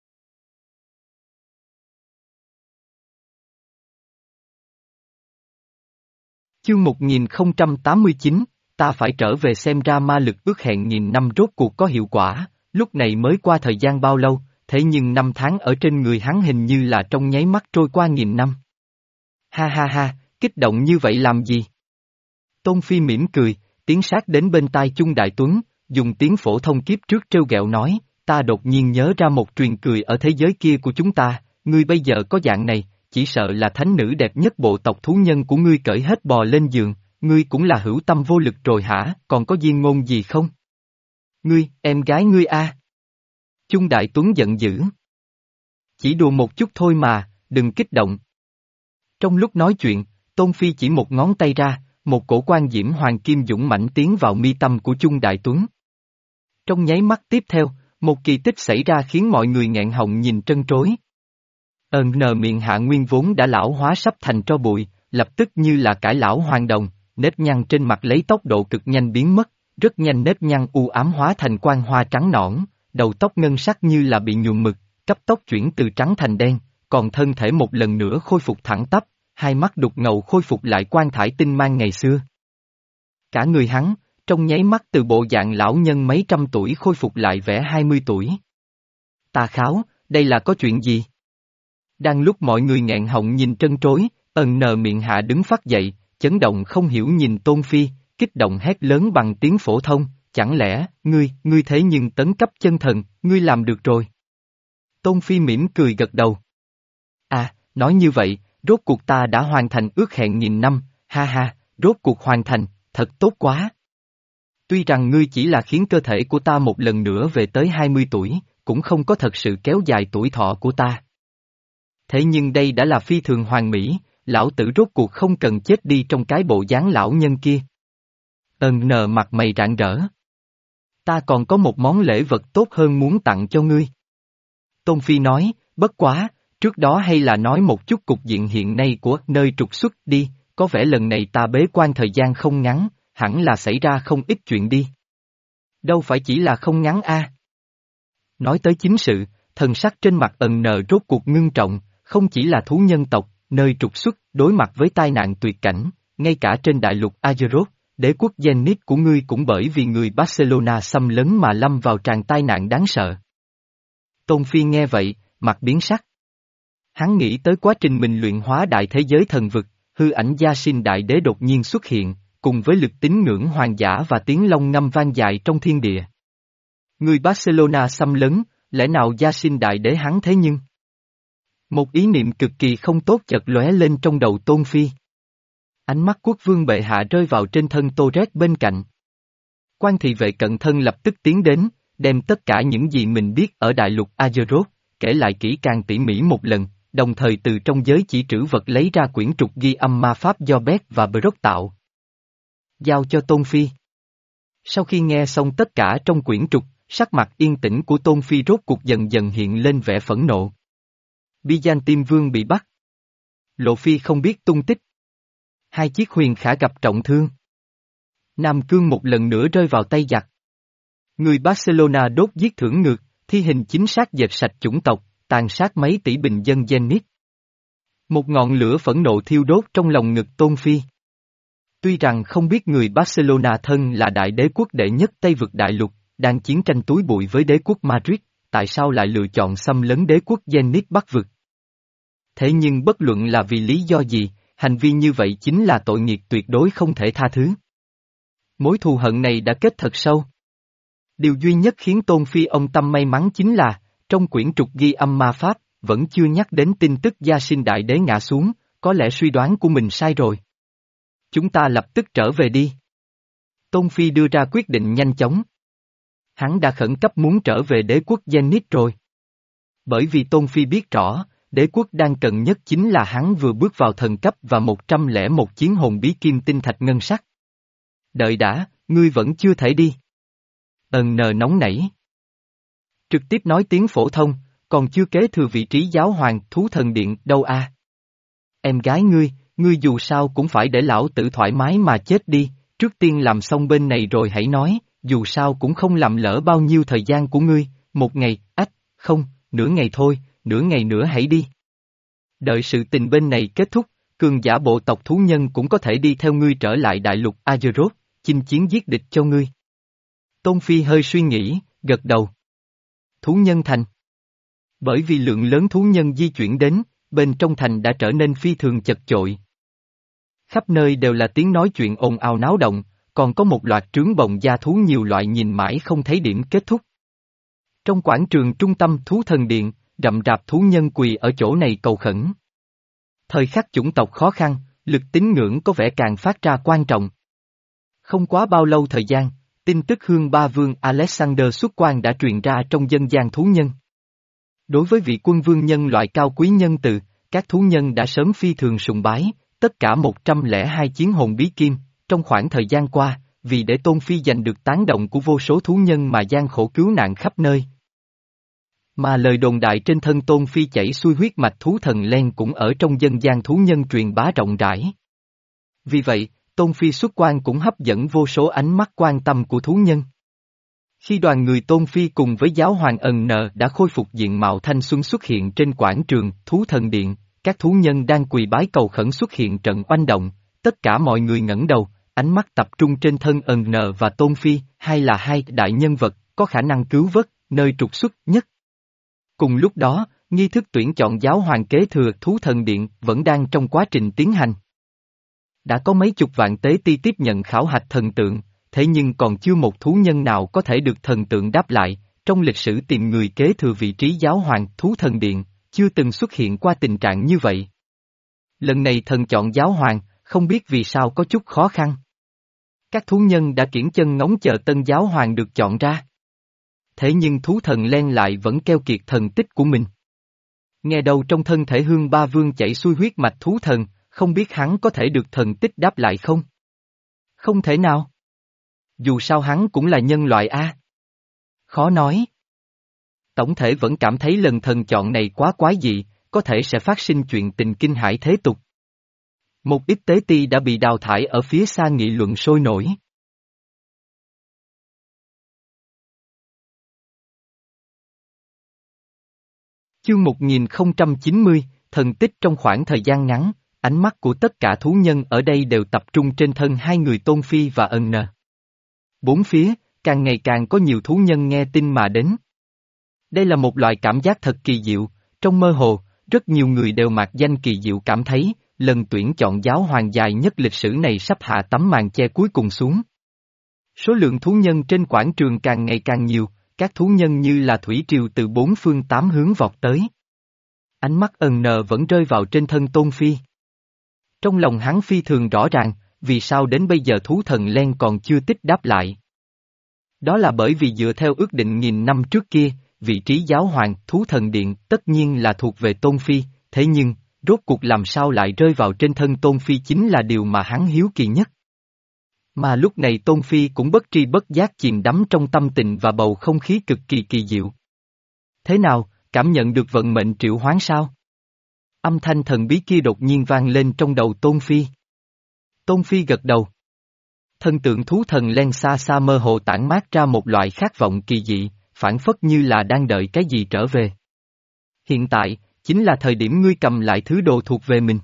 Chương một nghìn không trăm tám mươi chín, ta phải trở về xem ra ma lực ước hẹn nghìn năm rốt cuộc có hiệu quả, lúc này mới qua thời gian bao lâu, thế nhưng năm tháng ở trên người hắn hình như là trong nháy mắt trôi qua nghìn năm. Ha ha ha, kích động như vậy làm gì? Tôn Phi mỉm cười, tiến sát đến bên tai Chung Đại Tuấn, dùng tiếng phổ thông kiếp trước trêu ghẹo nói, ta đột nhiên nhớ ra một truyền cười ở thế giới kia của chúng ta, ngươi bây giờ có dạng này, chỉ sợ là thánh nữ đẹp nhất bộ tộc thú nhân của ngươi cởi hết bò lên giường, ngươi cũng là hữu tâm vô lực rồi hả, còn có diên ngôn gì không? Ngươi, em gái ngươi a. Chung Đại Tuấn giận dữ. Chỉ đùa một chút thôi mà, đừng kích động. Trong lúc nói chuyện, Tôn Phi chỉ một ngón tay ra, một cổ quan diễm hoàng kim dũng mãnh tiến vào mi tâm của Chung Đại Tuấn. Trong nháy mắt tiếp theo, một kỳ tích xảy ra khiến mọi người nghẹn họng nhìn trân trối. Ờn nờ miệng Hạ Nguyên vốn đã lão hóa sắp thành tro bụi, lập tức như là cải lão hoàng đồng, nếp nhăn trên mặt lấy tốc độ cực nhanh biến mất, rất nhanh nếp nhăn u ám hóa thành quang hoa trắng nõn, đầu tóc ngân sắc như là bị nhuộm mực, cấp tốc chuyển từ trắng thành đen, còn thân thể một lần nữa khôi phục thẳng tắp, hai mắt đục ngầu khôi phục lại quang thải tinh mang ngày xưa. Cả người hắn, trong nháy mắt từ bộ dạng lão nhân mấy trăm tuổi khôi phục lại vẻ hai mươi tuổi. Tà Kháo, đây là có chuyện gì? Đang lúc mọi người nghẹn họng nhìn trân trối, ẩn nờ miệng Hạ đứng phát dậy, chấn động không hiểu nhìn Tôn Phi, kích động hét lớn bằng tiếng phổ thông, chẳng lẽ, ngươi, ngươi thế nhưng tấn cấp chân thần, ngươi làm được rồi. Tôn Phi mỉm cười gật đầu. À, nói như vậy, rốt cuộc ta đã hoàn thành ước hẹn nghìn năm, ha ha, rốt cuộc hoàn thành, thật tốt quá. Tuy rằng ngươi chỉ là khiến cơ thể của ta một lần nữa về tới hai mươi tuổi, cũng không có thật sự kéo dài tuổi thọ của ta. Thế nhưng đây đã là phi thường hoàn mỹ, lão tử rốt cuộc không cần chết đi trong cái bộ dáng lão nhân kia. Ân nờ mặt mày rạng rỡ. Ta còn có một món lễ vật tốt hơn muốn tặng cho ngươi. Tôn Phi nói, bất quá, trước đó hay là nói một chút cục diện hiện nay của nơi trục xuất đi, có vẻ lần này ta bế quan thời gian không ngắn, hẳn là xảy ra không ít chuyện đi. Đâu phải chỉ là không ngắn a. Nói tới chính sự, thần sắc trên mặt ẩn nờ rốt cuộc ngưng trọng, không chỉ là thú nhân tộc, nơi trục xuất, đối mặt với tai nạn tuyệt cảnh, ngay cả trên đại lục Azeroth, đế quốc Zenit của ngươi cũng bởi vì người Barcelona xâm lấn mà lâm vào tràn tai nạn đáng sợ. Tôn Phi nghe vậy, mặt biến sắc. Hắn nghĩ tới quá trình mình luyện hóa đại thế giới thần vực, hư ảnh Gia Sinh đại đế đột nhiên xuất hiện, cùng với lực tín ngưỡng hoàng giả và tiếng long ngâm vang dài trong thiên địa. Người Barcelona xâm lấn, lẽ nào Gia Sinh đại đế hắn thế nhưng? Một ý niệm cực kỳ không tốt chợt lóe lên trong đầu Tôn Phi. Ánh mắt quốc vương bệ hạ rơi vào trên thân Torres bên cạnh. Quan thị vệ cận thân lập tức tiến đến, đem tất cả những gì mình biết ở đại lục Azeroth, kể lại kỹ càng tỉ mỉ một lần, đồng thời từ trong giới chỉ trữ vật lấy ra quyển trục ghi âm ma pháp do Beth và Brock tạo. Giao cho Tôn Phi. Sau khi nghe xong tất cả trong quyển trục, sắc mặt yên tĩnh của Tôn Phi rốt cuộc dần dần hiện lên vẻ phẫn nộ. Byzantine vương bị bắt. Lộ Phi không biết tung tích. hai chiếc huyền khả gặp trọng thương. Nam Cương một lần nữa rơi vào tay giặc. Người Barcelona đốt giết thưởng ngược, thi hình chính xác dệt sạch chủng tộc, tàn sát mấy tỷ bình dân Zenit. Một ngọn lửa phẫn nộ thiêu đốt trong lòng ngực Tôn Phi. Tuy rằng không biết người Barcelona thân là đại đế quốc đệ nhất Tây vực đại lục, đang chiến tranh túi bụi với đế quốc Madrid, tại sao lại lựa chọn xâm lấn đế quốc Zenit Bắc vực. Thế nhưng bất luận là vì lý do gì, hành vi như vậy chính là tội nghiệp tuyệt đối không thể tha thứ. Mối thù hận này đã kết thật sâu. Điều duy nhất khiến Tôn Phi ông tâm may mắn chính là, trong quyển trục ghi âm ma pháp, vẫn chưa nhắc đến tin tức Gia Sinh đại đế ngã xuống, có lẽ suy đoán của mình sai rồi. Chúng ta lập tức trở về đi. Tôn Phi đưa ra quyết định nhanh chóng. Hắn đã khẩn cấp muốn trở về đế quốc Zenit rồi. Bởi vì Tôn Phi biết rõ, đế quốc đang cần nhất chính là hắn vừa bước vào thần cấp và một trăm lẻ một chiến hồn bí kim tinh thạch ngân sắc. Đợi đã, ngươi vẫn chưa thể đi. Ần nờ nóng nảy. Trực tiếp nói tiếng phổ thông, còn chưa kế thừa vị trí giáo hoàng thú thần điện đâu a. À? Em gái ngươi, ngươi dù sao cũng phải để lão tử thoải mái mà chết đi, trước tiên làm xong bên này rồi hãy nói, dù sao cũng không làm lỡ bao nhiêu thời gian của ngươi, một ngày, ách, không, nửa ngày thôi, nửa ngày nữa hãy đi. Đợi sự tình bên này kết thúc, cường giả bộ tộc thú nhân cũng có thể đi theo ngươi trở lại đại lục Azeroth, chinh chiến giết địch cho ngươi. Tôn Phi hơi suy nghĩ, gật đầu. Thú nhân thành. Bởi vì lượng lớn thú nhân di chuyển đến, bên trong thành đã trở nên phi thường chật chội. Khắp nơi đều là tiếng nói chuyện ồn ào náo động, còn có một loạt trướng bồng gia thú nhiều loại nhìn mãi không thấy điểm kết thúc. Trong quảng trường trung tâm thú thần điện, rậm rạp thú nhân quỳ ở chỗ này cầu khẩn. Thời khắc chủng tộc khó khăn, lực tín ngưỡng có vẻ càng phát ra quan trọng. Không quá bao lâu thời gian, tin tức Hương Ba Vương Alexander xuất quan đã truyền ra trong dân gian thú nhân. Đối với vị quân vương nhân loại cao quý nhân từ, các thú nhân đã sớm phi thường sùng bái, tất cả một trăm lẻ hai chiến hồn bí kim, trong khoảng thời gian qua, vì để Tôn Phi giành được tán động của vô số thú nhân mà gian khổ cứu nạn khắp nơi. Mà lời đồn đại trên thân Tôn Phi chảy xuôi huyết mạch thú thần Len cũng ở trong dân gian thú nhân truyền bá rộng rãi. Vì vậy, Tôn Phi xuất quan cũng hấp dẫn vô số ánh mắt quan tâm của thú nhân. Khi đoàn người Tôn Phi cùng với giáo hoàng ẩn nợ đã khôi phục diện mạo thanh xuân xuất hiện trên quảng trường thú thần điện, các thú nhân đang quỳ bái cầu khẩn xuất hiện trận oanh động, tất cả mọi người ngẩng đầu, ánh mắt tập trung trên thân ẩn nợ và Tôn Phi, hay là hai đại nhân vật có khả năng cứu vớt, nơi trục xuất nhất. Cùng lúc đó, nghi thức tuyển chọn giáo hoàng kế thừa thú thần điện vẫn đang trong quá trình tiến hành. Đã có mấy chục vạn tế ti tiếp nhận khảo hạch thần tượng, thế nhưng còn chưa một thú nhân nào có thể được thần tượng đáp lại, trong lịch sử tìm người kế thừa vị trí giáo hoàng thú thần điện, chưa từng xuất hiện qua tình trạng như vậy. Lần này thần chọn giáo hoàng, không biết vì sao có chút khó khăn. Các thú nhân đã kiễng chân ngóng chờ tân giáo hoàng được chọn ra. Thế nhưng thú thần Len lại vẫn keo kiệt thần tích của mình. Nghe đầu trong thân thể Hương Ba Vương chảy xuôi huyết mạch thú thần, không biết hắn có thể được thần tích đáp lại không? Không thể nào. Dù sao hắn cũng là nhân loại a. Khó nói. Tổng thể vẫn cảm thấy lần thần chọn này quá quái dị, có thể sẽ phát sinh chuyện tình kinh hải thế tục. Một ít tế ti đã bị đào thải ở phía xa nghị luận sôi nổi. Chương một nghìn không trăm chín mươi, thần tích trong khoảng thời gian ngắn, ánh mắt của tất cả thú nhân ở đây đều tập trung trên thân hai người Tôn Phi và Ân Nờ. Bốn phía, càng ngày càng có nhiều thú nhân nghe tin mà đến. Đây là một loại cảm giác thật kỳ diệu, trong mơ hồ, rất nhiều người đều mạc danh kỳ diệu cảm thấy, lần tuyển chọn giáo hoàng dài nhất lịch sử này sắp hạ tấm màn che cuối cùng xuống. Số lượng thú nhân trên quảng trường càng ngày càng nhiều, các thú nhân như là thủy triều từ bốn phương tám hướng vọt tới. Ánh mắt Ân Nờ vẫn rơi vào trên thân Tôn Phi. Trong lòng hắn phi thường rõ ràng, vì sao đến bây giờ thú thần Len còn chưa tích đáp lại. Đó là bởi vì dựa theo ước định nghìn năm trước kia, vị trí giáo hoàng thú thần điện tất nhiên là thuộc về Tôn Phi, thế nhưng, rốt cuộc làm sao lại rơi vào trên thân Tôn Phi chính là điều mà hắn hiếu kỳ nhất. Mà lúc này Tôn Phi cũng bất tri bất giác chìm đắm trong tâm tình và bầu không khí cực kỳ kỳ diệu. Thế nào, cảm nhận được vận mệnh triệu hoán sao? Âm thanh thần bí kia đột nhiên vang lên trong đầu Tôn Phi. Tôn Phi gật đầu. Thần tượng thú thần len xa xa mơ hồ tản mát ra một loại khát vọng kỳ dị, phản phất như là đang đợi cái gì trở về. Hiện tại, chính là thời điểm ngươi cầm lại thứ đồ thuộc về mình.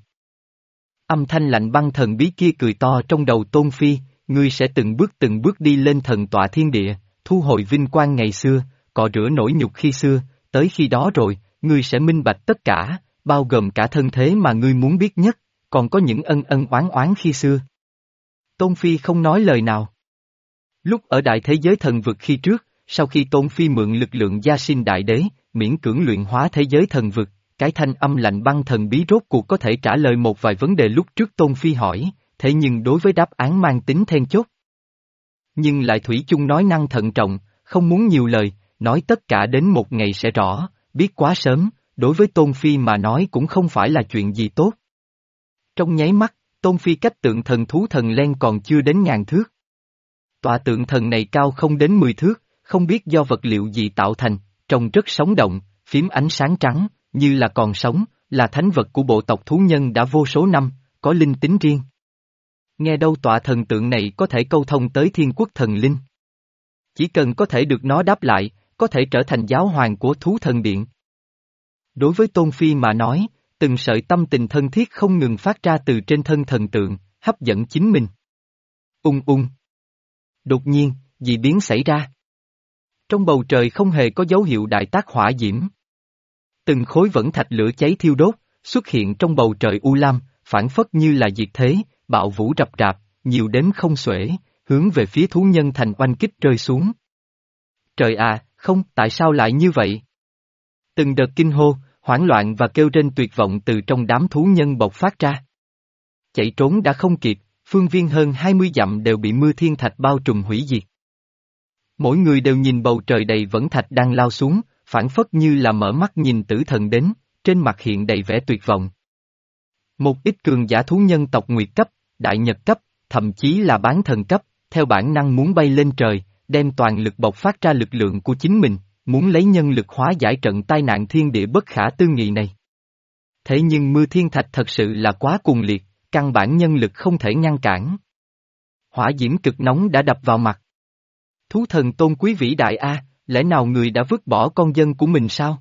Âm thanh lạnh băng thần bí kia cười to trong đầu Tôn Phi, ngươi sẽ từng bước từng bước đi lên thần tọa thiên địa, thu hồi vinh quang ngày xưa, cọ rửa nỗi nhục khi xưa, tới khi đó rồi, ngươi sẽ minh bạch tất cả, bao gồm cả thân thế mà ngươi muốn biết nhất, còn có những ân ân oán oán khi xưa. Tôn Phi không nói lời nào. Lúc ở đại thế giới thần vực khi trước, sau khi Tôn Phi mượn lực lượng gia sinh đại đế, miễn cưỡng luyện hóa thế giới thần vực, cái thanh âm lạnh băng thần bí rốt cuộc có thể trả lời một vài vấn đề lúc trước Tôn Phi hỏi, thế nhưng đối với đáp án mang tính then chốt. Nhưng lại thủy chung nói năng thận trọng, không muốn nhiều lời, nói tất cả đến một ngày sẽ rõ, biết quá sớm, đối với Tôn Phi mà nói cũng không phải là chuyện gì tốt. Trong nháy mắt, Tôn Phi cách tượng thần thú thần len còn chưa đến ngàn thước. Tọa tượng thần này cao không đến mười thước, không biết do vật liệu gì tạo thành, trông rất sống động, phím ánh sáng trắng, như là còn sống, là thánh vật của bộ tộc thú nhân đã vô số năm, có linh tính riêng. Nghe đâu tọa thần tượng này có thể câu thông tới thiên quốc thần linh. Chỉ cần có thể được nó đáp lại, có thể trở thành giáo hoàng của thú thần điện. Đối với Tôn Phi mà nói, từng sợi tâm tình thân thiết không ngừng phát ra từ trên thân thần tượng, hấp dẫn chính mình. Ung ung. Đột nhiên, dị biến xảy ra. Trong bầu trời không hề có dấu hiệu đại tác hỏa diễm. Từng khối vẫn thạch lửa cháy thiêu đốt, xuất hiện trong bầu trời u lam, phản phất như là diệt thế, bạo vũ rập rạp, nhiều đếm không xuể, hướng về phía thú nhân thành oanh kích rơi xuống. Trời à, không, tại sao lại như vậy? Từng đợt kinh hô, hoảng loạn và kêu rên tuyệt vọng từ trong đám thú nhân bộc phát ra. Chạy trốn đã không kịp, phương viên hơn hai mươi dặm đều bị mưa thiên thạch bao trùm hủy diệt. Mỗi người đều nhìn bầu trời đầy vẫn thạch đang lao xuống, phản phất như là mở mắt nhìn tử thần đến, trên mặt hiện đầy vẻ tuyệt vọng. Một ít cường giả thú nhân tộc Nguyệt cấp, Đại Nhật cấp, thậm chí là bán thần cấp, theo bản năng muốn bay lên trời, đem toàn lực bộc phát ra lực lượng của chính mình, muốn lấy nhân lực hóa giải trận tai nạn thiên địa bất khả tư nghị này. Thế nhưng mưa thiên thạch thật sự là quá cuồng liệt, căn bản nhân lực không thể ngăn cản. Hỏa diễm cực nóng đã đập vào mặt. Thú thần tôn quý vĩ đại A, lẽ nào người đã vứt bỏ con dân của mình sao?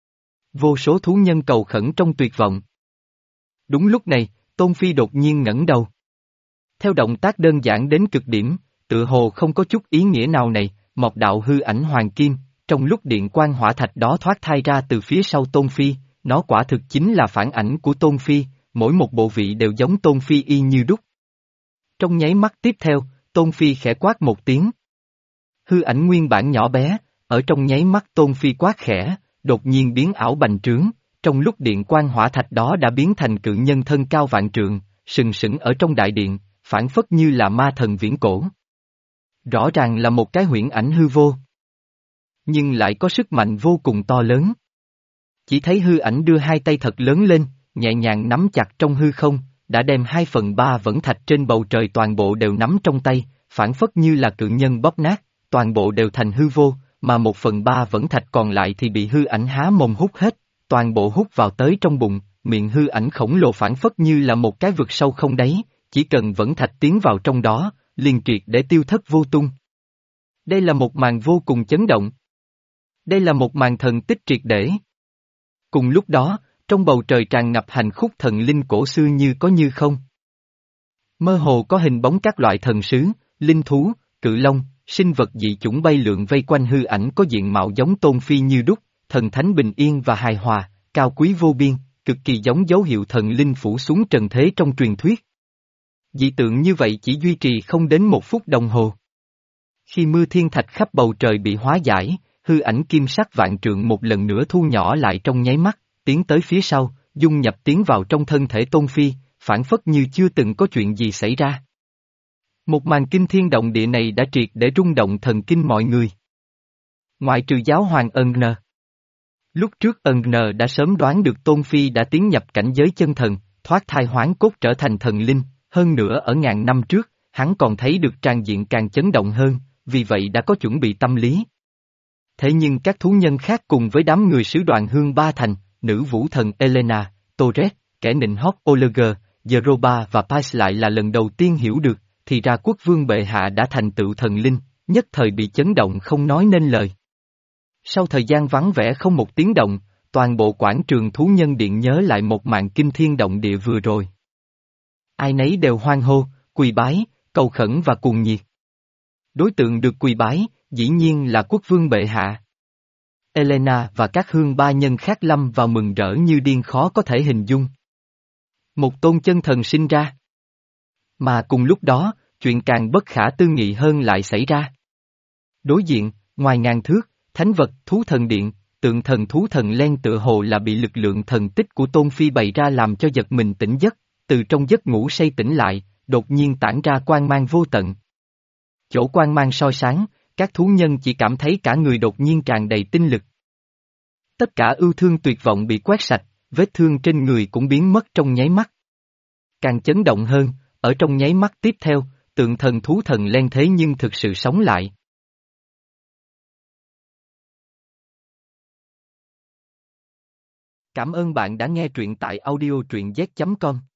Vô số thú nhân cầu khẩn trong tuyệt vọng. Đúng lúc này, Tôn Phi đột nhiên ngẩng đầu. Theo động tác đơn giản đến cực điểm, tựa hồ không có chút ý nghĩa nào này, một đạo hư ảnh hoàng kim, trong lúc điện quang hỏa thạch đó thoát thai ra từ phía sau Tôn Phi, nó quả thực chính là phản ảnh của Tôn Phi, mỗi một bộ vị đều giống Tôn Phi y như đúc. Trong nháy mắt tiếp theo, Tôn Phi khẽ quát một tiếng. Hư ảnh nguyên bản nhỏ bé, ở trong nháy mắt Tôn Phi quát khẽ, đột nhiên biến ảo bành trướng, trong lúc điện quang hỏa thạch đó đã biến thành cự nhân thân cao vạn trượng, sừng sững ở trong đại điện, phản phất như là ma thần viễn cổ. Rõ ràng là một cái huyễn ảnh hư vô. Nhưng lại có sức mạnh vô cùng to lớn. Chỉ thấy hư ảnh đưa hai tay thật lớn lên, nhẹ nhàng nắm chặt trong hư không, đã đem hai phần ba vẫn thạch trên bầu trời toàn bộ đều nắm trong tay, phản phất như là cự nhân bóp nát, toàn bộ đều thành hư vô, mà một phần ba vẫn thạch còn lại thì bị hư ảnh há mồm hút hết, toàn bộ hút vào tới trong bụng, miệng hư ảnh khổng lồ phản phất như là một cái vực sâu không đáy, chỉ cần vẫn thạch tiến vào trong đó, liền triệt để tiêu thất vô tung. Đây là một màn vô cùng chấn động. Đây là một màn thần tích triệt để. Cùng lúc đó, trong bầu trời tràn ngập hành khúc thần linh cổ xưa như có như không. Mơ hồ có hình bóng các loại thần sứ, linh thú, cự long, sinh vật dị chủng bay lượn vây quanh hư ảnh có diện mạo giống Tôn Phi như đúc, thần thánh bình yên và hài hòa, cao quý vô biên, cực kỳ giống dấu hiệu thần linh phủ xuống trần thế trong truyền thuyết. Dị tượng như vậy chỉ duy trì không đến một phút đồng hồ. Khi mưa thiên thạch khắp bầu trời bị hóa giải, hư ảnh kim sắc vạn trượng một lần nữa thu nhỏ lại trong nháy mắt, tiến tới phía sau, dung nhập tiến vào trong thân thể Tôn Phi, phản phất như chưa từng có chuyện gì xảy ra. Một màn kinh thiên động địa này đã triệt để rung động thần kinh mọi người. Ngoại trừ giáo hoàng ân nờ. Lúc trước ân nờ đã sớm đoán được Tôn Phi đã tiến nhập cảnh giới chân thần, thoát thai hoán cốt trở thành thần linh, hơn nữa ở ngàn năm trước, hắn còn thấy được tràn diện càng chấn động hơn, vì vậy đã có chuẩn bị tâm lý. Thế nhưng các thú nhân khác cùng với đám người sứ đoàn hương ba thành, nữ vũ thần Elena, Torres, kẻ nịnh hót Oleger, Europa và Pais lại là lần đầu tiên hiểu được, thì ra quốc vương bệ hạ đã thành tựu thần linh, nhất thời bị chấn động không nói nên lời. Sau thời gian vắng vẻ không một tiếng động, toàn bộ quảng trường thú nhân điện nhớ lại một màn kinh thiên động địa vừa rồi. Ai nấy đều hoan hô, quỳ bái, cầu khẩn và cuồng nhiệt. Đối tượng được quỳ bái, dĩ nhiên là quốc vương bệ hạ. Elena và các hương ba nhân khác lâm vào mừng rỡ như điên khó có thể hình dung. Một tôn chân thần sinh ra. Mà cùng lúc đó, chuyện càng bất khả tư nghị hơn lại xảy ra. Đối diện, ngoài ngàn thước, thánh vật, thú thần điện, tượng thần thú thần len tựa hồ là bị lực lượng thần tích của Tôn Phi bày ra làm cho giật mình tỉnh giấc, từ trong giấc ngủ say tỉnh lại, đột nhiên tản ra quang mang vô tận. Chỗ quang mang soi sáng, các thú nhân chỉ cảm thấy cả người đột nhiên tràn đầy tinh lực. Tất cả ưu thương tuyệt vọng bị quét sạch, vết thương trên người cũng biến mất trong nháy mắt. Càng chấn động hơn, ở trong nháy mắt tiếp theo, tượng thần thú thần len thế nhưng thực sự sống lại. Cảm ơn bạn đã nghe truyện tại audio truyện z chấm com.